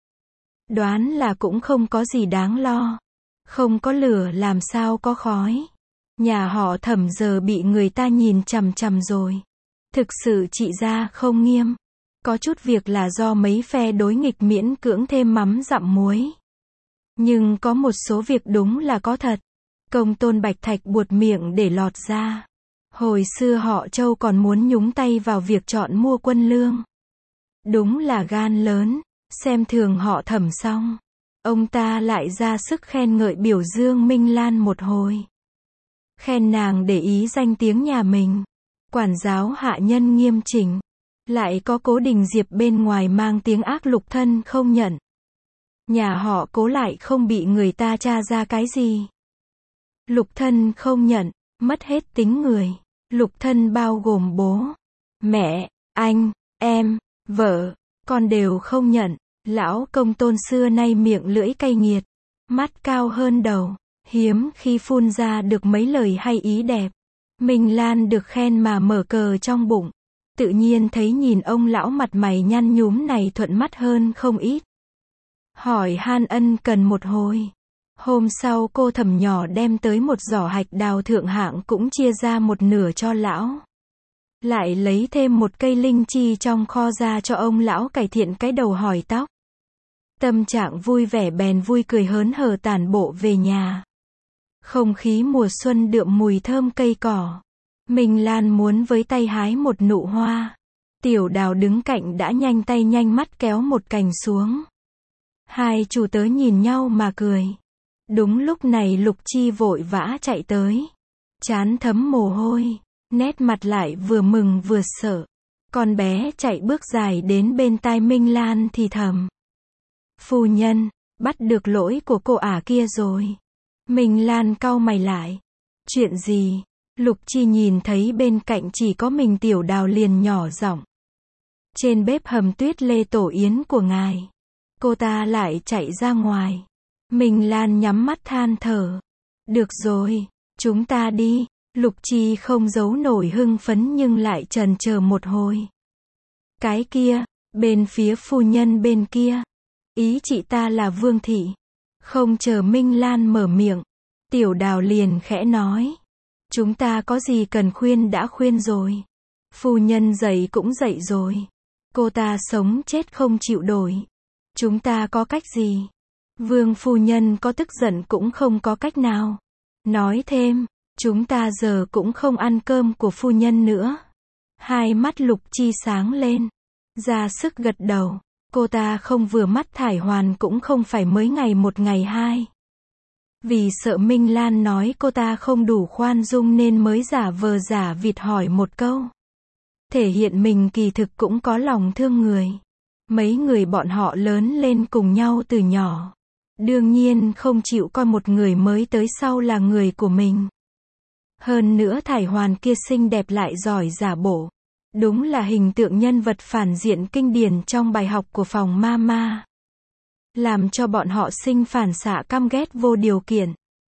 Đoán là cũng không có gì đáng lo. Không có lửa làm sao có khói. Nhà họ Thẩm giờ bị người ta nhìn chằm chằm rồi. Thực sự trị gia không nghiêm. Có chút việc là do mấy phe đối nghịch miễn cưỡng thêm mắm dặm muối. Nhưng có một số việc đúng là có thật. Công Tôn Bạch Thạch buột miệng để lọt ra. Hồi xưa họ Châu còn muốn nhúng tay vào việc chọn mua quân lương. Đúng là gan lớn, xem thường họ Thẩm xong. Ông ta lại ra sức khen ngợi biểu dương Minh Lan một hồi. Khen nàng để ý danh tiếng nhà mình. Quản giáo hạ nhân nghiêm chỉnh. Lại có Cố Đình Diệp bên ngoài mang tiếng ác Lục Thân không nhận. Nhà họ Cố lại không bị người ta tra ra cái gì. Lục Thân không nhận, mất hết tính người. Lục Thân bao gồm bố, mẹ, anh, em, vợ, con đều không nhận. Lão Công Tôn xưa nay miệng lưỡi cay nghiệt, mắt cao hơn đầu, hiếm khi phun ra được mấy lời hay ý đẹp. Minh Lan được khen mà mở cờ trong bụng. Tự nhiên thấy nhìn ông lão mặt mày nhăn nhúm này thuận mắt hơn không ít. Hỏi han ân cần một hồi. Hôm sau cô Thẩm nhỏ đem tới một giỏ hạch đào thượng hạng cũng chia ra một nửa cho lão. Lại lấy thêm một cây linh chi trong kho ra cho ông lão cải thiện cái đầu hỏi tóc. Tâm trạng vui vẻ bèn vui cười hớn hở tản bộ về nhà. Không khí mùa xuân đượm mùi thơm cây cỏ. Minh Lan muốn với tay hái một nụ hoa. Tiểu Đào đứng cạnh đã nhanh tay nhanh mắt kéo một cành xuống. Hai chủ tớ nhìn nhau mà cười. Đúng lúc này Lục Chi vội vã chạy tới. Trán thấm mồ hôi, nét mặt lại vừa mừng vừa sợ. Con bé chạy bước dài đến bên tai Minh Lan thì thầm. Phu nhân, bắt được lỗi của cô ả kia rồi. Minh Lan cau mày lại. Chuyện gì? Lục Chi nhìn thấy bên cạnh chỉ có mình Tiểu Đào liền nhỏ giọng. Trên bếp hầm tuyết lê tổ yến của ngài. Cô ta lại chạy ra ngoài. Minh Lan nhắm mắt than thở. Được rồi, chúng ta đi. Lục Chi không giấu nổi hưng phấn nhưng lại chần chờ một hồi. Cái kia, bên phía phu nhân bên kia. Ý chị ta là Vương Thị. Không chờ Minh Lan mở miệng. Tiểu Đào liền khẽ nói. Chúng ta có gì cần khuyên đã khuyên rồi. Phu nhân dậy cũng dậy rồi. Cô ta sống chết không chịu đổi. Chúng ta có cách gì? Vương phu nhân có tức giận cũng không có cách nào. Nói thêm, chúng ta giờ cũng không ăn cơm của phu nhân nữa. Hai mắt Lục Chi sáng lên. Ra sức gật đầu. Cô ta không vừa mắt Thải Hoàn cũng không phải mới ngày một ngày hai. Vì sợ Minh Lan nói cô ta không đủ khoan dung nên mới giả vờ giả vịt hỏi một câu. Thể hiện mình kỳ thực cũng có lòng thương người. Mấy người bọn họ lớn lên cùng nhau từ nhỏ. Đương nhiên không chịu coi một người mới tới sau là người của mình. Hơn nữa Thải Hoàn kia xinh đẹp lại giỏi giả bộ. Đúng là hình tượng nhân vật phản diện kinh điển trong bài học của phòng Mama. Làm cho bọn họ sinh phản xạ căm ghét vô điều kiện.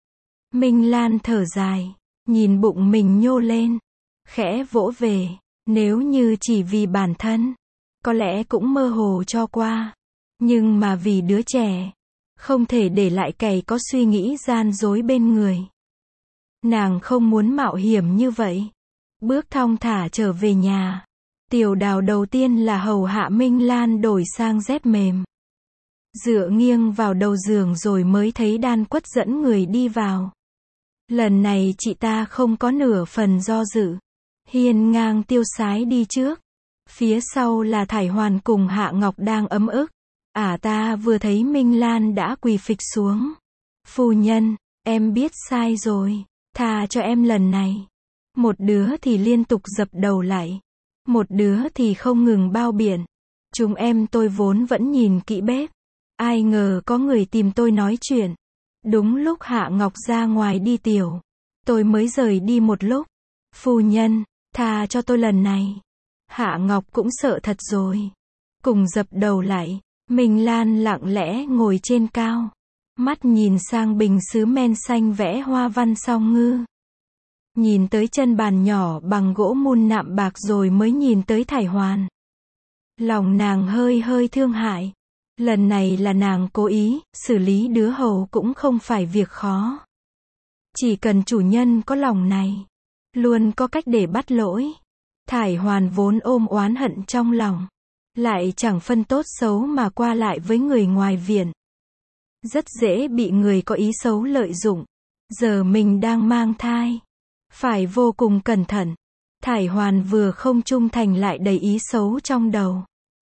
Minh Lan thở dài, nhìn bụng mình nhô lên, khẽ vỗ về, nếu như chỉ vì bản thân, có lẽ cũng mơ hồ cho qua. Nhưng mà vì đứa trẻ, không thể để lại kẻ có suy nghĩ gian dối bên người. Nàng không muốn mạo hiểm như vậy. Bước thong thả trở về nhà. Tiểu Đào đầu tiên là hầu hạ Minh Lan đổi sang dép mềm. Dựa nghiêng vào đầu giường rồi mới thấy Đan Quất dẫn người đi vào. Lần này chị ta không có nửa phần do dự. Hiên ngang tiêu sái đi trước. Phía sau là Thải Hoàn cùng Hạ Ngọc đang ấm ức. Ta vừa thấy Minh Lan đã quỳ phịch xuống. Phu nhân, em biết sai rồi. Tha cho em lần này. Một đứa thì liên tục dập đầu lại. Một đứa thì không ngừng bao biện. Chúng em tôi vốn vẫn nhìn kỹ bếp. Ai ngờ có người tìm tôi nói chuyện. Đúng lúc Hạ Ngọc ra ngoài đi tiểu. Tôi mới rời đi một lúc. Phu nhân, tha cho tôi lần này. Hạ Ngọc cũng sợ thật rồi. Cùng dập đầu lại. Minh Lan lặng lẽ ngồi trên cao. Mắt nhìn sang bình sứ men xanh vẽ hoa văn song ngư. Nhìn tới chân bàn nhỏ bằng gỗ mun nạm bạc rồi mới nhìn tới Thải Hoàn. Lòng nàng hơi hơi thương hại. Lần này là nàng cố ý, xử lý đứa hầu cũng không phải việc khó. Chỉ cần chủ nhân có lòng này, luôn có cách để bắt lỗi. Thải Hoàn vốn ôm oán hận trong lòng, lại chẳng phân tốt xấu mà qua lại với người ngoài viện. Rất dễ bị người có ý xấu lợi dụng. Giờ mình đang mang thai, phải vô cùng cẩn thận. Thải Hoàn vừa không trung thành lại đầy ý xấu trong đầu.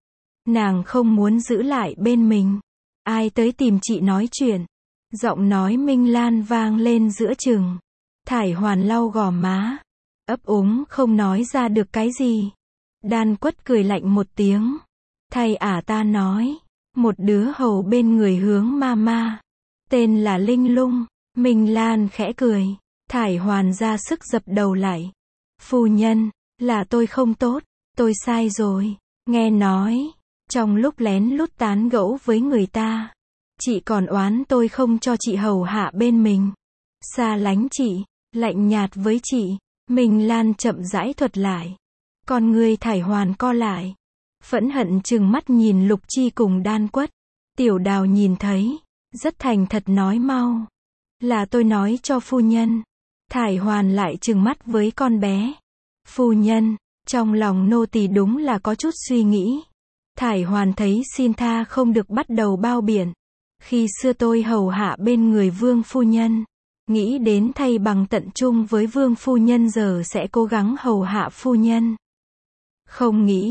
Nàng không muốn giữ lại bên mình. Ai tới tìm chị nói chuyện. Giọng nói Minh Lan vang lên giữa chừng. Thải Hoàn lau gò má, ấp úng không nói ra được cái gì. Đan Quất cười lạnh một tiếng. Thầy ta nói, một đứa hầu bên người hướng Mama, tên là Linh Lung. Minh Lan khẽ cười. Thải Hoàn ra sức dập đầu lại. Phu nhân, là tôi không tốt, tôi sai rồi. Nghe nói, trong lúc lén lút tán gẫu với người ta, chị còn oán tôi không cho chị hầu hạ bên mình. Xa lánh chị, lạnh nhạt với chị. Minh Lan chậm rãi thuật lại. Con người Thải Hoàn co lại. Phẫn hận trừng mắt nhìn Lục Chi cùng Đan Quất. Tiểu Đào nhìn thấy, rất thành thật nói mau. Là tôi nói cho phu nhân. Thải Hoàn lại trừng mắt với con bé. Phu nhân, trong lòng nô tỳ đúng là có chút suy nghĩ. Thải Hoàn thấy xin tha không được bắt đầu bao biện. Khi xưa tôi hầu hạ bên người Vương phu nhân, nghĩ đến thay bằng tận chung với Vương phu nhân giờ sẽ cố gắng hầu hạ phu nhân. Không nghĩ,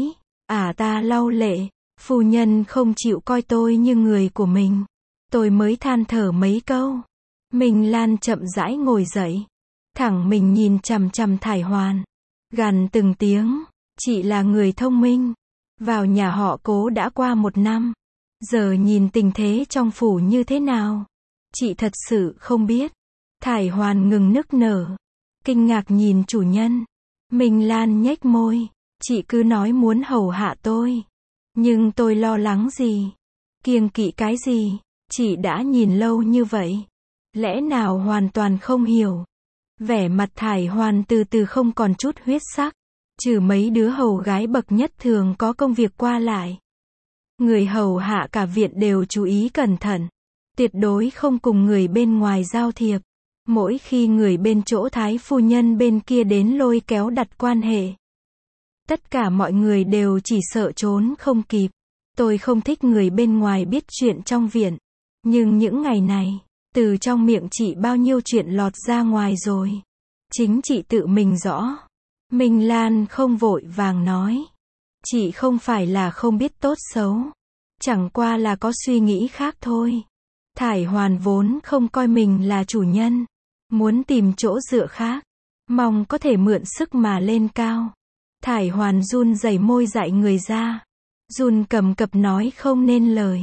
Ta lau lệ, phu nhân không chịu coi tôi như người của mình. Tôi mới than thở mấy câu. Minh Lan chậm rãi ngồi dậy. Thẳng mình nhìn chằm chằm Thải Hoàn. Gằn từng tiếng, chị là người thông minh. Vào nhà họ Cố đã qua 1 năm. Giờ nhìn tình thế trong phủ như thế nào? Chị thật sự không biết. Thải Hoàn ngừng nức nở. Kinh ngạc nhìn chủ nhân. Minh Lan nhếch môi. Chị cứ nói muốn hầu hạ tôi. Nhưng tôi lo lắng gì? Kiêng kỵ cái gì? Chị đã nhìn lâu như vậy. Lẽ nào hoàn toàn không hiểu? Vẻ mặt Thải Hoàn từ từ không còn chút huyết sắc. Trừ mấy đứa hầu gái bậc nhất thường có công việc qua lại. Người hầu hạ cả viện đều chú ý cẩn thận. Tuyệt đối không cùng người bên ngoài giao thiệp. Mỗi khi người bên chỗ thái phu nhân bên kia đến lôi kéo đặt quan hệ. Tất cả mọi người đều chỉ sợ trốn không kịp. Tôi không thích người bên ngoài biết chuyện trong viện. Nhưng những ngày này, từ trong miệng chị bao nhiêu chuyện lọt ra ngoài rồi. Chính chị tự mình rõ. Minh Lan không vội vàng nói. Chị không phải là không biết tốt xấu. Chẳng qua là có suy nghĩ khác thôi. Thải Hoàn vốn không coi mình là chủ nhân. Muốn tìm chỗ dựa khác. Mong có thể mượn sức mà lên cao. Thải Hoàn run rẩy môi dại người ra. Run cầm cập nói không nên lời.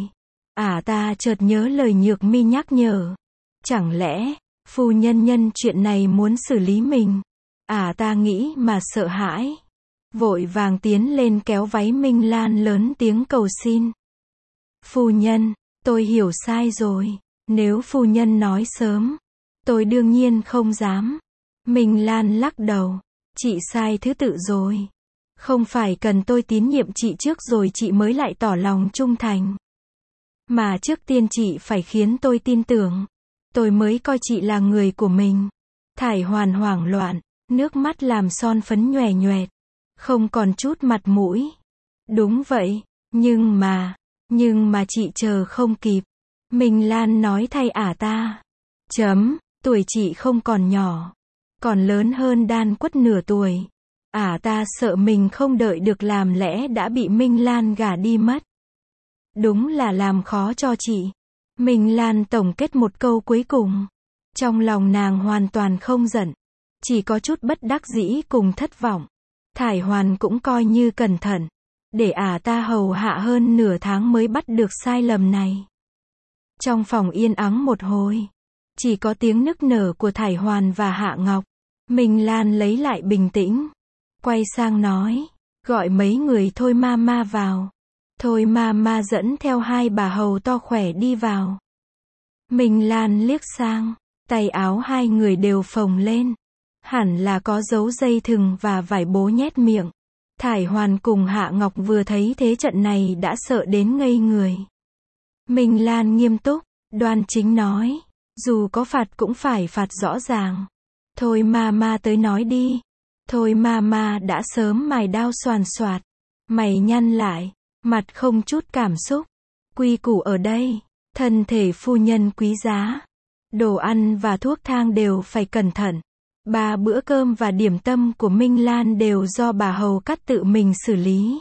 Ta chợt nhớ lời Nhược Mi nhắc nhở. Chẳng lẽ, phu nhân nhân chuyện này muốn xử lý mình? Ta nghĩ mà sợ hãi. Vội vàng tiến lên kéo váy Minh Lan lớn tiếng cầu xin. Phu nhân, tôi hiểu sai rồi. Nếu phu nhân nói sớm, tôi đương nhiên không dám. Minh Lan lắc đầu. Chị sai thứ tự rồi. Không phải cần tôi tín nhiệm chị trước rồi chị mới lại tỏ lòng trung thành. Mà trước tiên chị phải khiến tôi tin tưởng. Tôi mới coi chị là người của mình. Thải Hoàn hoảng loạn. Nước mắt làm son phấn nhòe nhoẹt. Không còn chút mặt mũi. Đúng vậy. Nhưng mà chị chờ không kịp. Minh Lan nói thay ta. Tuổi chị không còn nhỏ. Còn lớn hơn Đan Quất nửa tuổi. Ta sợ mình không đợi được làm lẽ đã bị Minh Lan gả đi mất. Đúng là làm khó cho chị. Minh Lan tổng kết một câu cuối cùng. Trong lòng nàng hoàn toàn không giận. Chỉ có chút bất đắc dĩ cùng thất vọng. Thải Hoàn cũng coi như cẩn thận. Để ta hầu hạ hơn nửa tháng mới bắt được sai lầm này. Trong phòng yên ắng một hồi. Chỉ có tiếng nức nở của Thải Hoàn và Hạ Ngọc. Minh Lan lấy lại bình tĩnh. Quay sang nói. Gọi mấy người Thôi Mama vào. Thôi Mama dẫn theo 2 bà hầu to khỏe đi vào. Minh Lan liếc sang. Tay áo 2 người đều phồng lên. Hẳn là có dấu dây thừng và vải bố nhét miệng. Thải Hoàn cùng Hạ Ngọc vừa thấy thế trận này đã sợ đến ngây người. Minh Lan nghiêm túc, đoan chính nói. Dù có phạt cũng phải phạt rõ ràng. Thôi Mama tới nói đi. Thôi Mama đã sớm mài đao xoàn xoạt. Mày nhăn lại. Mặt không chút cảm xúc. Quy củ ở đây. Thân thể phu nhân quý giá. Đồ ăn và thuốc thang đều phải cẩn thận. 3 bữa cơm và điểm tâm của Minh Lan đều do bà hầu cắt tự mình xử lý.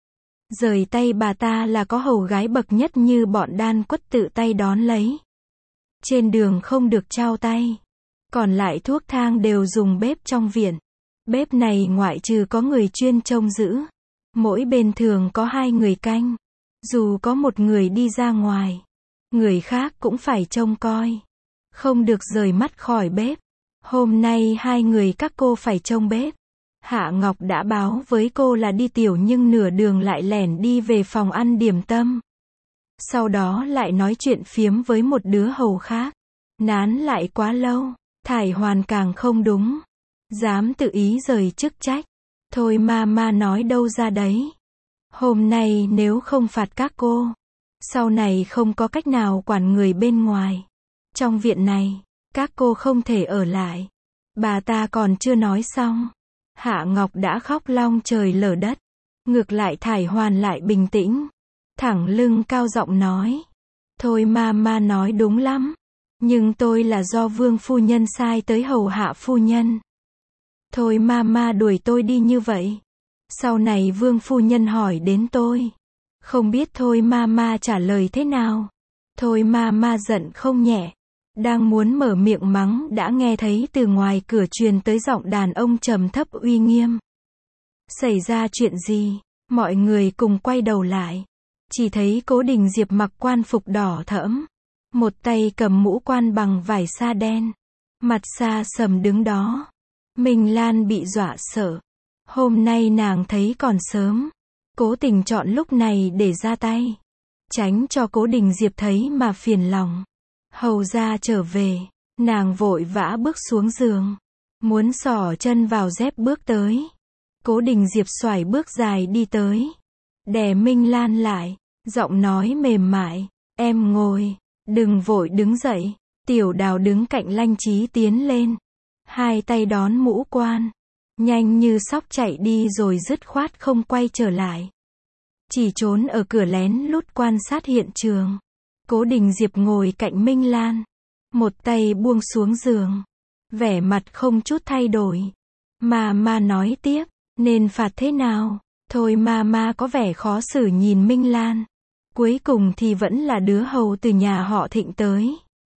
Rời tay bà ta là có hầu gái bậc nhất như bọn Đan Quất tự tay đón lấy. Trên đường không được trao tay. Còn lại thuốc thang đều dùng bếp trong viện. Bếp này ngoại trừ có người chuyên trông giữ. Mỗi bên thường có 2 người canh. Dù có một người đi ra ngoài, người khác cũng phải trông coi. Không được rời mắt khỏi bếp. Hôm nay 2 người các cô phải trông bếp. Hạ Ngọc đã báo với cô là đi tiểu nhưng nửa đường lại lẻn đi về phòng ăn điểm tâm. Sau đó lại nói chuyện phiếm với một đứa hầu khác. Nán lại quá lâu. Thải Hoàn càng không đúng. Dám tự ý rời chức trách. Thôi Mama nói đâu ra đấy. Hôm nay nếu không phạt các cô, sau này không có cách nào quản người bên ngoài. Trong viện này, các cô không thể ở lại. Bà ta còn chưa nói xong. Hạ Ngọc đã khóc long trời lở đất. Ngược lại Thải Hoàn lại bình tĩnh. Thẳng lưng cao giọng nói. Thôi Mama nói đúng lắm. Nhưng tôi là do Vương phu nhân sai tới hầu hạ phu nhân. Thôi Mama đuổi tôi đi như vậy. Sau này Vương phu nhân hỏi đến tôi. Không biết Thôi Mama trả lời thế nào. Thôi Mama giận không nhẹ. Đang muốn mở miệng mắng đã nghe thấy từ ngoài cửa truyền tới giọng đàn ông trầm thấp uy nghiêm. Xảy ra chuyện gì? Mọi người cùng quay đầu lại. Chỉ thấy Cố Đình Diệp mặc quan phục đỏ thẫm. Một tay cầm mũ quan bằng vải sa đen. Mặt xa sầm đứng đó. Minh Lan bị dọa sợ. Hôm nay nàng thấy còn sớm. Cố Tình chọn lúc này để ra tay. Tránh cho Cố Đình Diệp thấy mà phiền lòng. Hầu ra trở về. Nàng vội vã bước xuống giường. Muốn xỏ chân vào dép bước tới. Cố Đình Diệp xoải bước dài đi tới. Đè Minh Lan lại. Giọng nói mềm mại. Em ngồi. Đừng vội đứng dậy. Tiểu Đào đứng cạnh Lanh Trí tiến lên. Hai tay đón mũ quan. Nhanh như sóc chạy đi rồi dứt khoát không quay trở lại. Chỉ trốn ở cửa lén lút quan sát hiện trường. Cố Đình Diệp ngồi cạnh Minh Lan. Một tay buông xuống giường. Vẻ mặt không chút thay đổi. Mama nói tiếp. Nên phạt thế nào? Thôi Mama có vẻ khó xử nhìn Minh Lan. Cuối cùng thì vẫn là đứa hầu từ nhà họ Thịnh tới.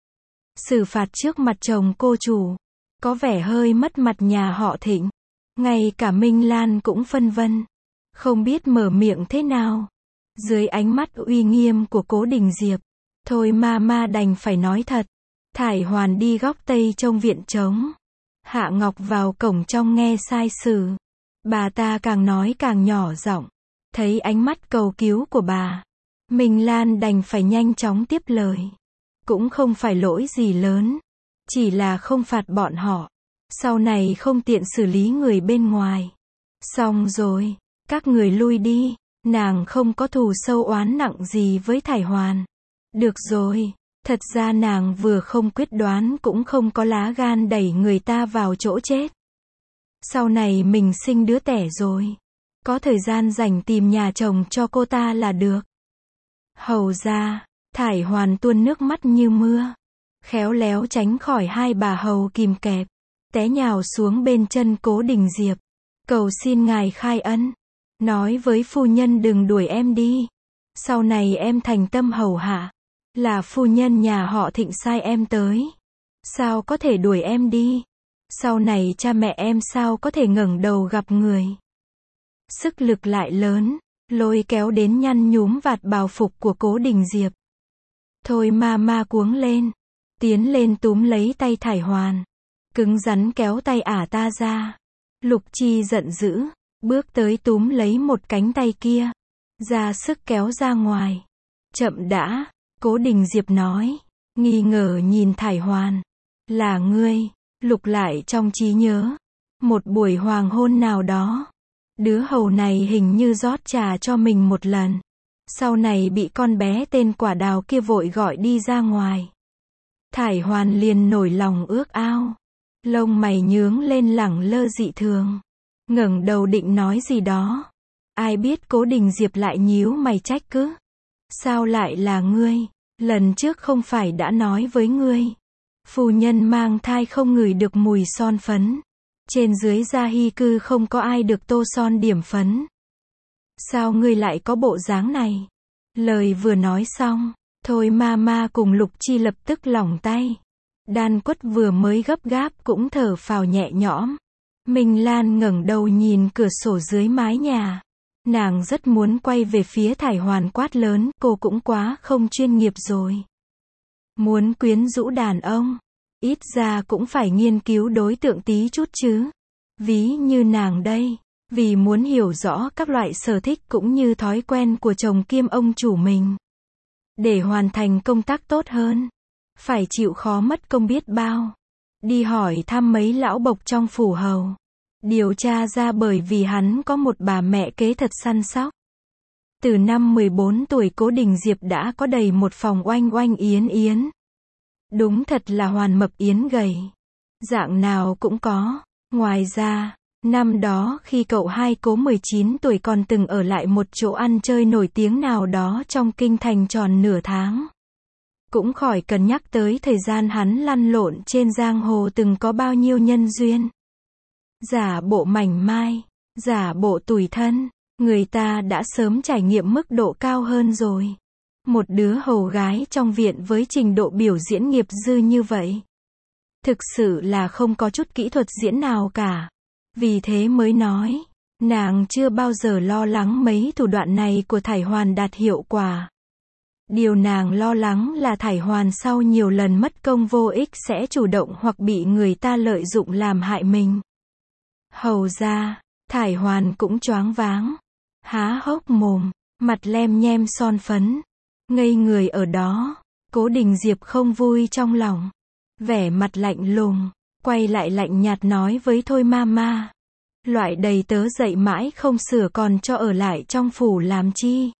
Xử phạt trước mặt chồng cô chủ. Có vẻ hơi mất mặt nhà họ Thịnh. Ngay cả Minh Lan cũng phân vân. Không biết mở miệng thế nào. Dưới ánh mắt uy nghiêm của Cố Đình Diệp. Thôi Mama đành phải nói thật. Thải Hoàn đi góc tây trong viện trống. Hạ Ngọc vào cổng trong nghe sai sử. Bà ta càng nói càng nhỏ giọng. Thấy ánh mắt cầu cứu của bà. Minh Lan đành phải nhanh chóng tiếp lời. Cũng không phải lỗi gì lớn. Chỉ là không phạt bọn họ. Sau này không tiện xử lý người bên ngoài. Xong rồi. Các người lui đi. Nàng không có thù sâu oán nặng gì với Thải Hoàn. Được rồi. Thật ra nàng vừa không quyết đoán cũng không có lá gan đẩy người ta vào chỗ chết. Sau này mình sinh đứa tẻ rồi. Có thời gian rảnh tìm nhà chồng cho cô ta là được. Hầu ra. Thải Hoàn tuôn nước mắt như mưa. Khéo léo tránh khỏi hai bà hầu kìm kẹp. Té nhào xuống bên chân Cố Đình Diệp. Cầu xin ngài khai ân. Nói với phu nhân đừng đuổi em đi. Sau này em thành tâm hầu hạ. Là phu nhân nhà họ Thịnh sai em tới. Sao có thể đuổi em đi? Sau này cha mẹ em sao có thể ngẩng đầu gặp người? Sức lực lại lớn. Lôi kéo đến nhăn nhúm vạt bào phục của Cố Đình Diệp. Thôi Mama cuống lên. Tiến lên túm lấy tay Thải Hoàn. Cứng rắn kéo tay ả ta ra. Lục Chi giận dữ. Bước tới túm lấy một cánh tay kia. Ra sức kéo ra ngoài. Chậm đã. Cố Đình Diệp nói. Nghi ngờ nhìn Thải Hoàn. Là ngươi. Lục lại trong trí nhớ. Một buổi hoàng hôn nào đó. Đứa hầu này hình như rót trà cho mình một lần. Sau này bị con bé tên Quả Đào kia vội gọi đi ra ngoài. Thải Hoàn liền nổi lòng ước ao. Lông mày nhướng lên lẳng lơ dị thường. Ngẩng đầu định nói gì đó. Ai biết Cố Đình Diệp lại nhíu mày trách cứ. Sao lại là ngươi? Lần trước không phải đã nói với ngươi. Phu nhân mang thai không ngửi được mùi son phấn. Trên dưới gia hy cư không có ai được tô son điểm phấn. Sao ngươi lại có bộ dáng này? Lời vừa nói xong. Thôi Mama cùng Lục Chi lập tức lỏng tay. Đan Quất vừa mới gấp gáp cũng thở phào nhẹ nhõm. Minh Lan ngẩng đầu nhìn cửa sổ dưới mái nhà. Nàng rất muốn quay về phía Thải Hoàn quát lớn, cô cũng quá không chuyên nghiệp rồi. Muốn quyến rũ đàn ông, ít ra cũng phải nghiên cứu đối tượng tí chút chứ. Ví như nàng đây, vì muốn hiểu rõ các loại sở thích cũng như thói quen của chồng kiêm ông chủ mình. Để hoàn thành công tác tốt hơn, phải chịu khó mất công biết bao. Đi hỏi thăm mấy lão bộc trong phủ hầu. Điều tra ra bởi vì hắn có một bà mẹ kế thật săn sóc. Từ năm 14 tuổi Cố Đình Diệp đã có đầy một phòng oanh oanh yến yến. Đúng thật là hoàn mập yến gầy. Dạng nào cũng có. Ngoài ra, năm đó khi cậu hai Cố 19 tuổi còn từng ở lại một chỗ ăn chơi nổi tiếng nào đó trong kinh thành tròn nửa tháng. Cũng khỏi cần nhắc tới thời gian hắn lăn lộn trên giang hồ từng có bao nhiêu nhân duyên. Giả bộ mảnh mai, Giả bộ tủi thân, người ta đã sớm trải nghiệm mức độ cao hơn rồi. Một đứa hầu gái trong viện với trình độ biểu diễn nghiệp dư như vậy. Thực sự là không có chút kỹ thuật diễn nào cả. Vì thế mới nói, nàng chưa bao giờ lo lắng mấy thủ đoạn này của Thải Hoàn đạt hiệu quả. Điều nàng lo lắng là Thải Hoàn sau nhiều lần mất công vô ích sẽ chủ động hoặc bị người ta lợi dụng làm hại mình. Hầu ra, Thải Hoàn cũng choáng váng, há hốc mồm, mặt lem nhem son phấn, ngây người ở đó. Cố Đình Diệp không vui trong lòng, vẻ mặt lạnh lùng, quay lại lạnh nhạt nói với Thôi Mama, loại đầy tớ dậy mãi không sửa còn cho ở lại trong phủ làm chi?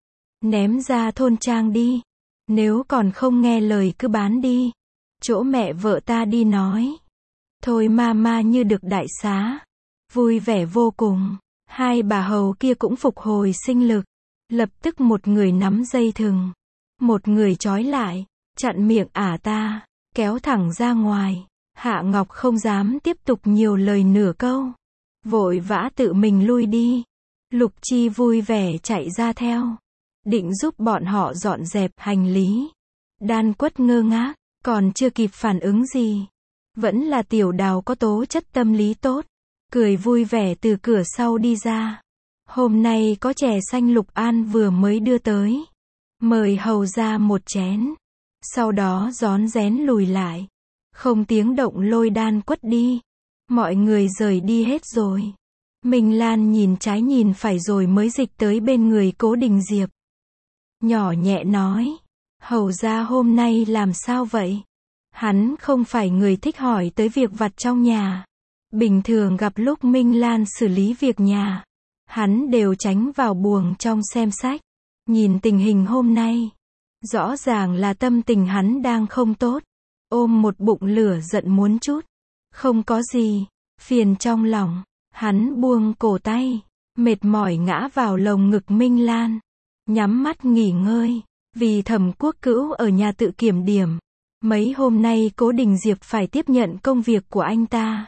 Ném ra thôn trang đi, nếu còn không nghe lời cứ bán đi, chỗ mẹ vợ ta đi nói. Thôi Mama như được đại xá, vui vẻ vô cùng. Hai bà hầu kia cũng phục hồi sinh lực, lập tức một người nắm dây thừng, một người trói lại, chặn miệng ta, kéo thẳng ra ngoài. Hạ Ngọc không dám tiếp tục nhiều lời nửa câu, vội vã tự mình lui đi. Lục Chi vui vẻ chạy ra theo, định giúp bọn họ dọn dẹp hành lý. Đan Quất ngơ ngác, còn chưa kịp phản ứng gì, vẫn là Tiểu Đào có tố chất tâm lý tốt, cười vui vẻ từ cửa sau đi ra. Hôm nay có chè xanh Lục An vừa mới đưa tới, mời hầu ra một chén. Sau đó rón rén lùi lại, không tiếng động lôi Đan Quất đi. Mọi người rời đi hết rồi. Minh Lan nhìn trái nhìn phải rồi mới dịch tới bên người Cố Đình Diệp, nhỏ nhẹ nói, hầu ra hôm nay làm sao vậy? Hắn không phải người thích hỏi tới việc vặt trong nhà. Bình thường gặp lúc Minh Lan xử lý việc nhà, hắn đều tránh vào buồng trong xem sách. Nhìn tình hình hôm nay, rõ ràng là tâm tình hắn đang không tốt, ôm một bụng lửa giận muốn chút. Không có gì, phiền trong lòng, hắn buông cổ tay, mệt mỏi ngã vào lồng ngực Minh Lan, nhắm mắt nghỉ ngơi. Vì Thẩm Quốc Cữu ở nhà tự kiểm điểm, mấy hôm nay Cố Đình Diệp phải tiếp nhận công việc của anh ta.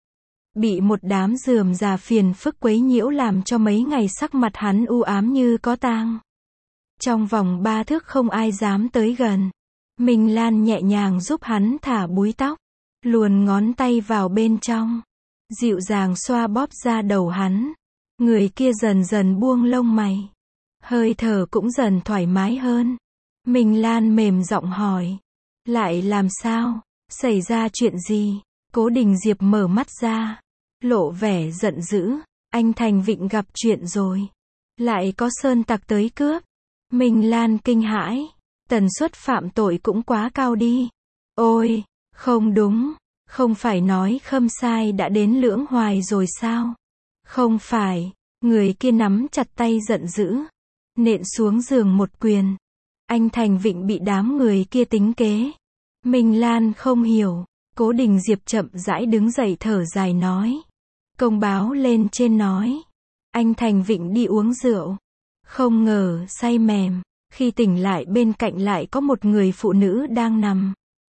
Bị một đám rườm rà phiền phức quấy nhiễu làm cho mấy ngày sắc mặt hắn u ám như có tang. Trong vòng 3 thước không ai dám tới gần. Minh Lan nhẹ nhàng giúp hắn thả búi tóc, luồn ngón tay vào bên trong, dịu dàng xoa bóp ra đầu hắn. Người kia dần dần buông lông mày, hơi thở cũng dần thoải mái hơn. Minh Lan mềm giọng hỏi, lại làm sao? Xảy ra chuyện gì? Cố Đình Diệp mở mắt ra, lộ vẻ giận dữ, anh Thành Vịnh gặp chuyện rồi. Lại có sơn tặc tới cướp. Minh Lan kinh hãi, tần suất phạm tội cũng quá cao đi. Ôi, không đúng, không phải nói Khâm Sai đã đến Lưỡng Hoài rồi sao? Không phải, người kia nắm chặt tay giận dữ, nện xuống giường một quyền. Anh Thành Vịnh bị đám người kia tính kế. Minh Lan không hiểu. Cố Đình Diệp chậm rãi đứng dậy thở dài nói. Công báo lên trên nói, anh Thành Vịnh đi uống rượu, không ngờ say mềm, khi tỉnh lại bên cạnh lại có một người phụ nữ đang nằm.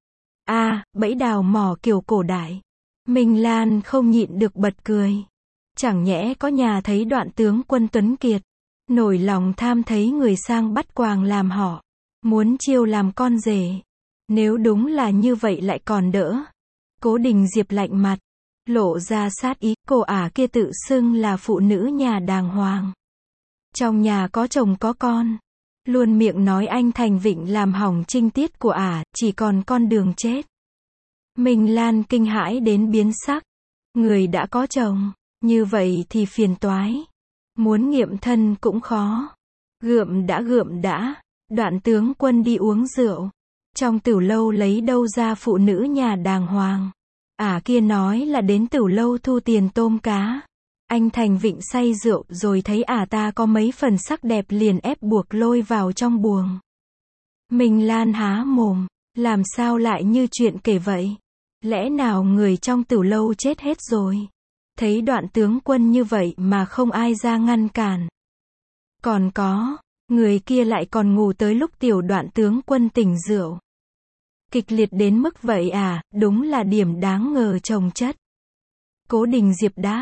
Bẫy đào mỏ kiểu cổ đại. Minh Lan không nhịn được bật cười. Chẳng nhẽ có nhà thấy Đoạn tướng quân tuấn kiệt, nổi lòng tham thấy người sang bắt quàng làm họ, muốn chiêu làm con rể. Nếu đúng là như vậy lại còn đỡ. Cố Đình Diệp lạnh mặt, lộ ra sát ý. Cô kia tự xưng là phụ nữ nhà đàng hoàng, trong nhà có chồng có con, luôn miệng nói anh Thành Vịnh làm hỏng trinh tiết của chỉ còn con đường chết. Minh Lan kinh hãi đến biến sắc. Người đã có chồng, như vậy thì phiền toái. Muốn nghiệm thân cũng khó. Gượm đã, Đoạn tướng quân đi uống rượu. Trong tửu lâu lấy đâu ra phụ nữ nhà đàng hoàng. Kia nói là đến tửu lâu thu tiền tôm cá. Anh Thành Vịnh say rượu rồi thấy ta có mấy phần sắc đẹp liền ép buộc lôi vào trong buồng. Minh Lan há mồm, làm sao lại như chuyện kể vậy? Lẽ nào người trong tửu lâu chết hết rồi? Thấy Đoạn tướng quân như vậy mà không ai ra ngăn cản. Còn có, người kia lại còn ngủ tới lúc tiểu Đoạn tướng quân tỉnh rượu. Kịch liệt đến mức vậy đúng là điểm đáng ngờ chồng chất. Cố Đình Diệp đáp,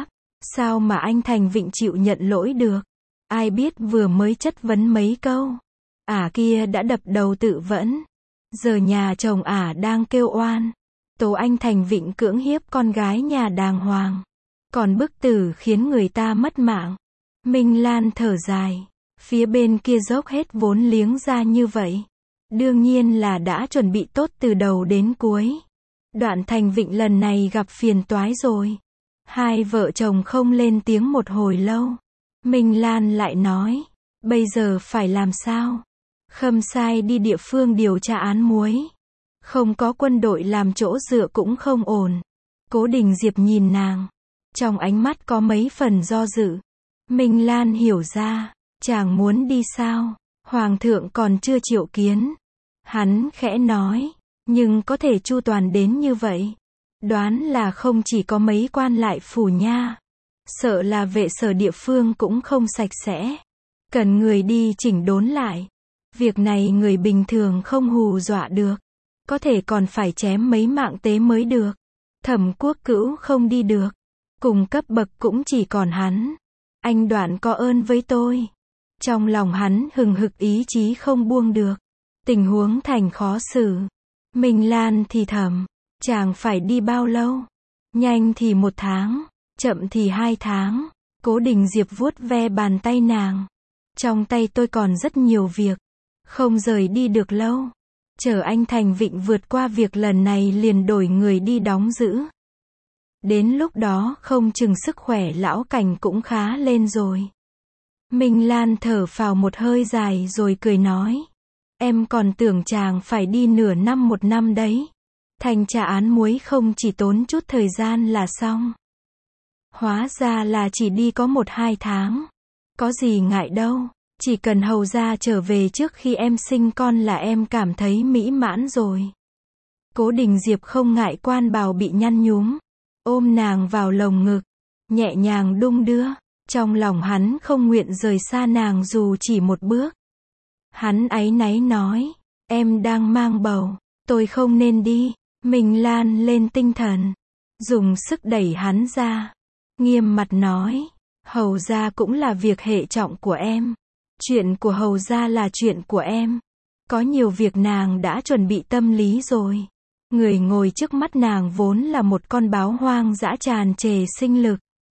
Sao mà anh Thành Vịnh chịu nhận lỗi được? Ai biết vừa mới chất vấn mấy câu, kia đã đập đầu tự vẫn. Giờ nhà chồng đang kêu oan, tố anh Thành Vịnh cưỡng hiếp con gái nhà đàng hoàng, còn bức tử khiến người ta mất mạng. Minh Lan thở dài, phía bên kia dốc hết vốn liếng ra như vậy, đương nhiên là đã chuẩn bị tốt từ đầu đến cuối. Đoạn Thành Vịnh lần này gặp phiền toái rồi. Hai vợ chồng không lên tiếng một hồi lâu. Minh Lan lại nói, bây giờ phải làm sao? Khâm sai đi địa phương điều tra án muối. Không có quân đội làm chỗ dựa cũng không ổn. Cố Đình Diệp nhìn nàng, trong ánh mắt có mấy phần do dự. Minh Lan hiểu ra, chàng muốn đi sao? Hoàng thượng còn chưa triệu kiến. Hắn khẽ nói, nhưng có thể chu toàn đến như vậy. Đoán là không chỉ có mấy quan lại phủ nha. Sợ là vệ sở địa phương cũng không sạch sẽ. Cần người đi chỉnh đốn lại. Việc này người bình thường không hù dọa được. Có thể còn phải chém mấy mạng tế mới được. Thẩm Quốc Cữu không đi được. Cùng cấp bậc cũng chỉ còn hắn. Anh Đoạn có ơn với tôi. Trong lòng hắn hừng hực ý chí không buông được. Tình huống thành khó xử. Minh Lan thì thầm, chàng phải đi bao lâu? Nhanh thì 1 tháng, chậm thì 2 tháng. Cố Đình Diệp vuốt ve bàn tay nàng. Trong tay tôi còn rất nhiều việc, không rời đi được lâu. Chờ anh Thành Vịnh vượt qua việc lần này liền đổi người đi đóng giữ. Đến lúc đó không chừng sức khỏe lão Cảnh cũng khá lên rồi. Minh Lan thở phào một hơi dài rồi cười nói. Em còn tưởng chàng phải đi nửa năm 1 năm đấy. Thanh tra án muối không chỉ tốn chút thời gian là xong. Hóa ra là chỉ đi có 1-2 tháng. Có gì ngại đâu. Chỉ cần hầu gia trở về trước khi em sinh con là em cảm thấy mỹ mãn rồi. Cố Đình Diệp không ngại quan bào bị nhăn nhúm. Ôm nàng vào lồng ngực. Nhẹ nhàng đung đưa. Trong lòng hắn không nguyện rời xa nàng dù chỉ 1 bước. Hắn áy náy nói, em đang mang bầu, tôi không nên đi. Minh Lan lên tinh thần, dùng sức đẩy hắn ra, nghiêm mặt nói, hầu gia cũng là việc hệ trọng của em. Chuyện của hầu gia là chuyện của em. Có nhiều việc nàng đã chuẩn bị tâm lý rồi. Người ngồi trước mắt nàng vốn là một con báo hoang dã tràn trề sinh lực.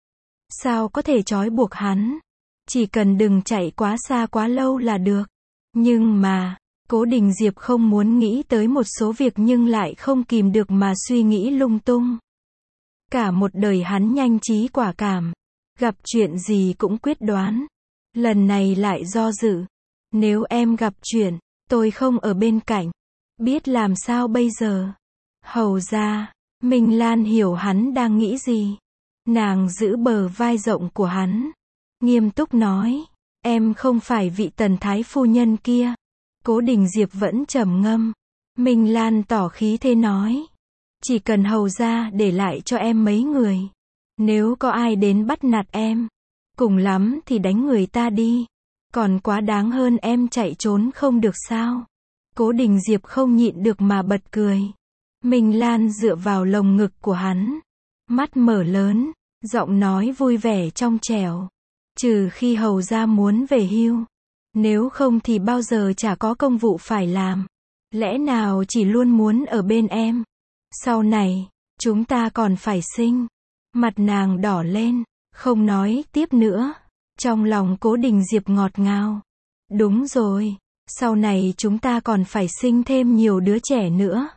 Sao có thể trói buộc hắn? Chỉ cần đừng chạy quá xa quá lâu là được. Nhưng mà, Cố Đình Diệp không muốn nghĩ tới một số việc nhưng lại không kìm được mà suy nghĩ lung tung. Cả một đời hắn nhanh trí quả cảm, gặp chuyện gì cũng quyết đoán. Lần này lại do dự. Nếu em gặp chuyện, tôi không ở bên cạnh, biết làm sao bây giờ? Hầu ra, Minh Lan hiểu hắn đang nghĩ gì. Nàng giữ bờ vai rộng của hắn, nghiêm túc nói. Em không phải vị tần thái phu nhân kia. Cố Đình Diệp vẫn trầm ngâm. Minh Lan tỏ khí thế nói. Chỉ cần hầu gia để lại cho em mấy người. Nếu có ai đến bắt nạt em, cùng lắm thì đánh người ta đi. Còn quá đáng hơn em chạy trốn không được sao? Cố Đình Diệp không nhịn được mà bật cười. Minh Lan dựa vào lồng ngực của hắn, mắt mở lớn, giọng nói vui vẻ trong trẻo. Trừ khi hầu gia muốn về hưu. Nếu không thì bao giờ chả có công vụ phải làm. Lẽ nào chỉ luôn muốn ở bên em? Sau này, chúng ta còn phải sinh. Mặt nàng đỏ lên, không nói tiếp nữa. Trong lòng Cố Đình Diệp ngọt ngào. Đúng rồi, sau này chúng ta còn phải sinh thêm nhiều đứa trẻ nữa.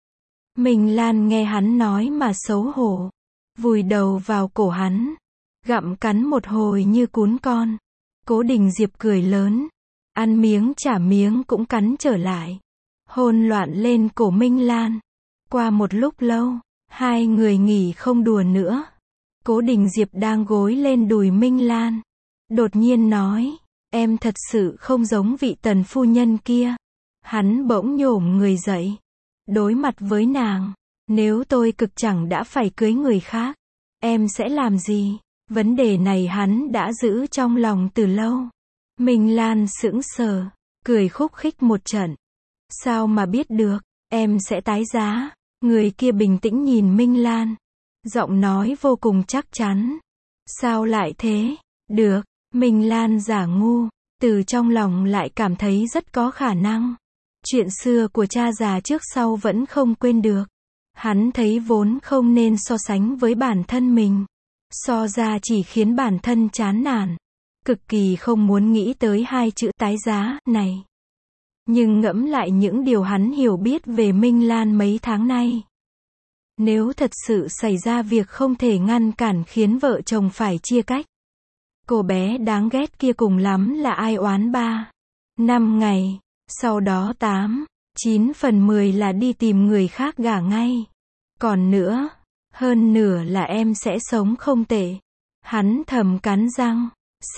Minh Lan nghe hắn nói mà xấu hổ. Vùi đầu vào cổ hắn, gặm cắn một hồi như cún con. Cố Đình Diệp cười lớn, ăn miếng trả miếng cũng cắn trở lại. Hôn loạn lên cổ Minh Lan. Qua một lúc lâu, hai người nghỉ không đùa nữa. Cố Đình Diệp đang gối lên đùi Minh Lan, đột nhiên nói, em thật sự không giống vị tần phu nhân kia. Hắn bỗng nhổm người dậy, đối mặt với nàng. Nếu tôi cực chẳng đã phải cưới người khác, em sẽ làm gì? Vấn đề này hắn đã giữ trong lòng từ lâu. Minh Lan sững sờ, cười khúc khích một trận. Sao mà biết được, em sẽ tái giá. Người kia bình tĩnh nhìn Minh Lan, giọng nói vô cùng chắc chắn. Sao lại thế? Được, Minh Lan giả ngu, từ trong lòng lại cảm thấy rất có khả năng. Chuyện xưa của cha già trước sau vẫn không quên được. Hắn thấy vốn không nên so sánh với bản thân mình. So ra chỉ khiến bản thân chán nản. Cực kỳ không muốn nghĩ tới hai chữ tái giá này. Nhưng ngẫm lại những điều hắn hiểu biết về Minh Lan mấy tháng nay. Nếu thật sự xảy ra việc không thể ngăn cản khiến vợ chồng phải chia cách. Cô bé đáng ghét kia cùng lắm là ai oán 3-5 ngày. Sau đó 8-9 phần 10 là đi tìm người khác gả ngay. Còn nữa, hơn nửa là em sẽ sống không tệ. Hắn thầm cắn răng.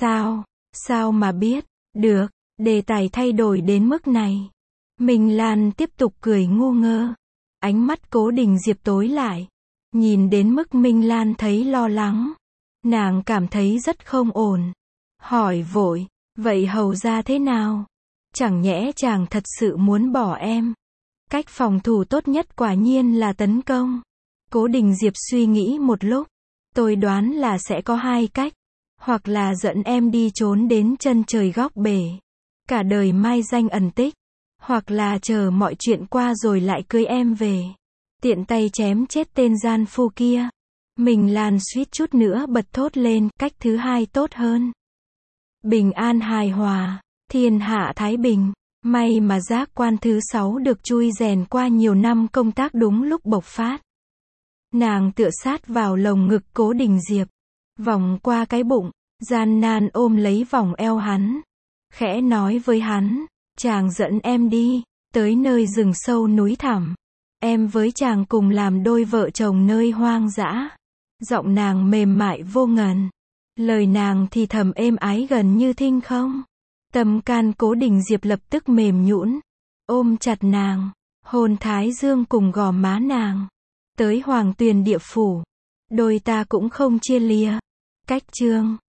Sao mà biết, được, đề tài thay đổi đến mức này. Minh Lan tiếp tục cười ngu ngơ. Ánh mắt Cố Đình Diệp tối lại. Nhìn đến mức Minh Lan thấy lo lắng. Nàng cảm thấy rất không ổn. Hỏi vội, vậy hầu ra thế nào? Chẳng nhẽ chàng thật sự muốn bỏ em? Cách phòng thủ tốt nhất quả nhiên là tấn công. Cố Đình Diệp suy nghĩ một lúc. Tôi đoán là sẽ có hai cách. Hoặc là dẫn em đi trốn đến chân trời góc bể. Cả đời mai danh ẩn tích. Hoặc là chờ mọi chuyện qua rồi lại cưới em về. Tiện tay chém chết tên gian phu kia. Mình Lan suýt chút nữa bật thốt lên, cách thứ hai tốt hơn. Bình an hài hòa, thiên hạ thái bình. May mà giác quan thứ 6 được chui rèn qua nhiều năm công tác đúng lúc bộc phát. Nàng tựa sát vào lồng ngực Cố Đình Diệp. Vòng qua cái bụng, gian nan ôm lấy vòng eo hắn. Khẽ nói với hắn, chàng dẫn em đi, tới nơi rừng sâu núi thẳm. Em với chàng cùng làm đôi vợ chồng nơi hoang dã. Giọng nàng mềm mại vô ngần. Lời nàng thì thầm êm ái gần như thinh không. Tâm can Cố Đình Diệp lập tức mềm nhũn. Ôm chặt nàng. Hôn thái dương cùng gò má nàng. Tới Hoàng Tuyền địa phủ. Đôi ta cũng không chia lìa. Cách chương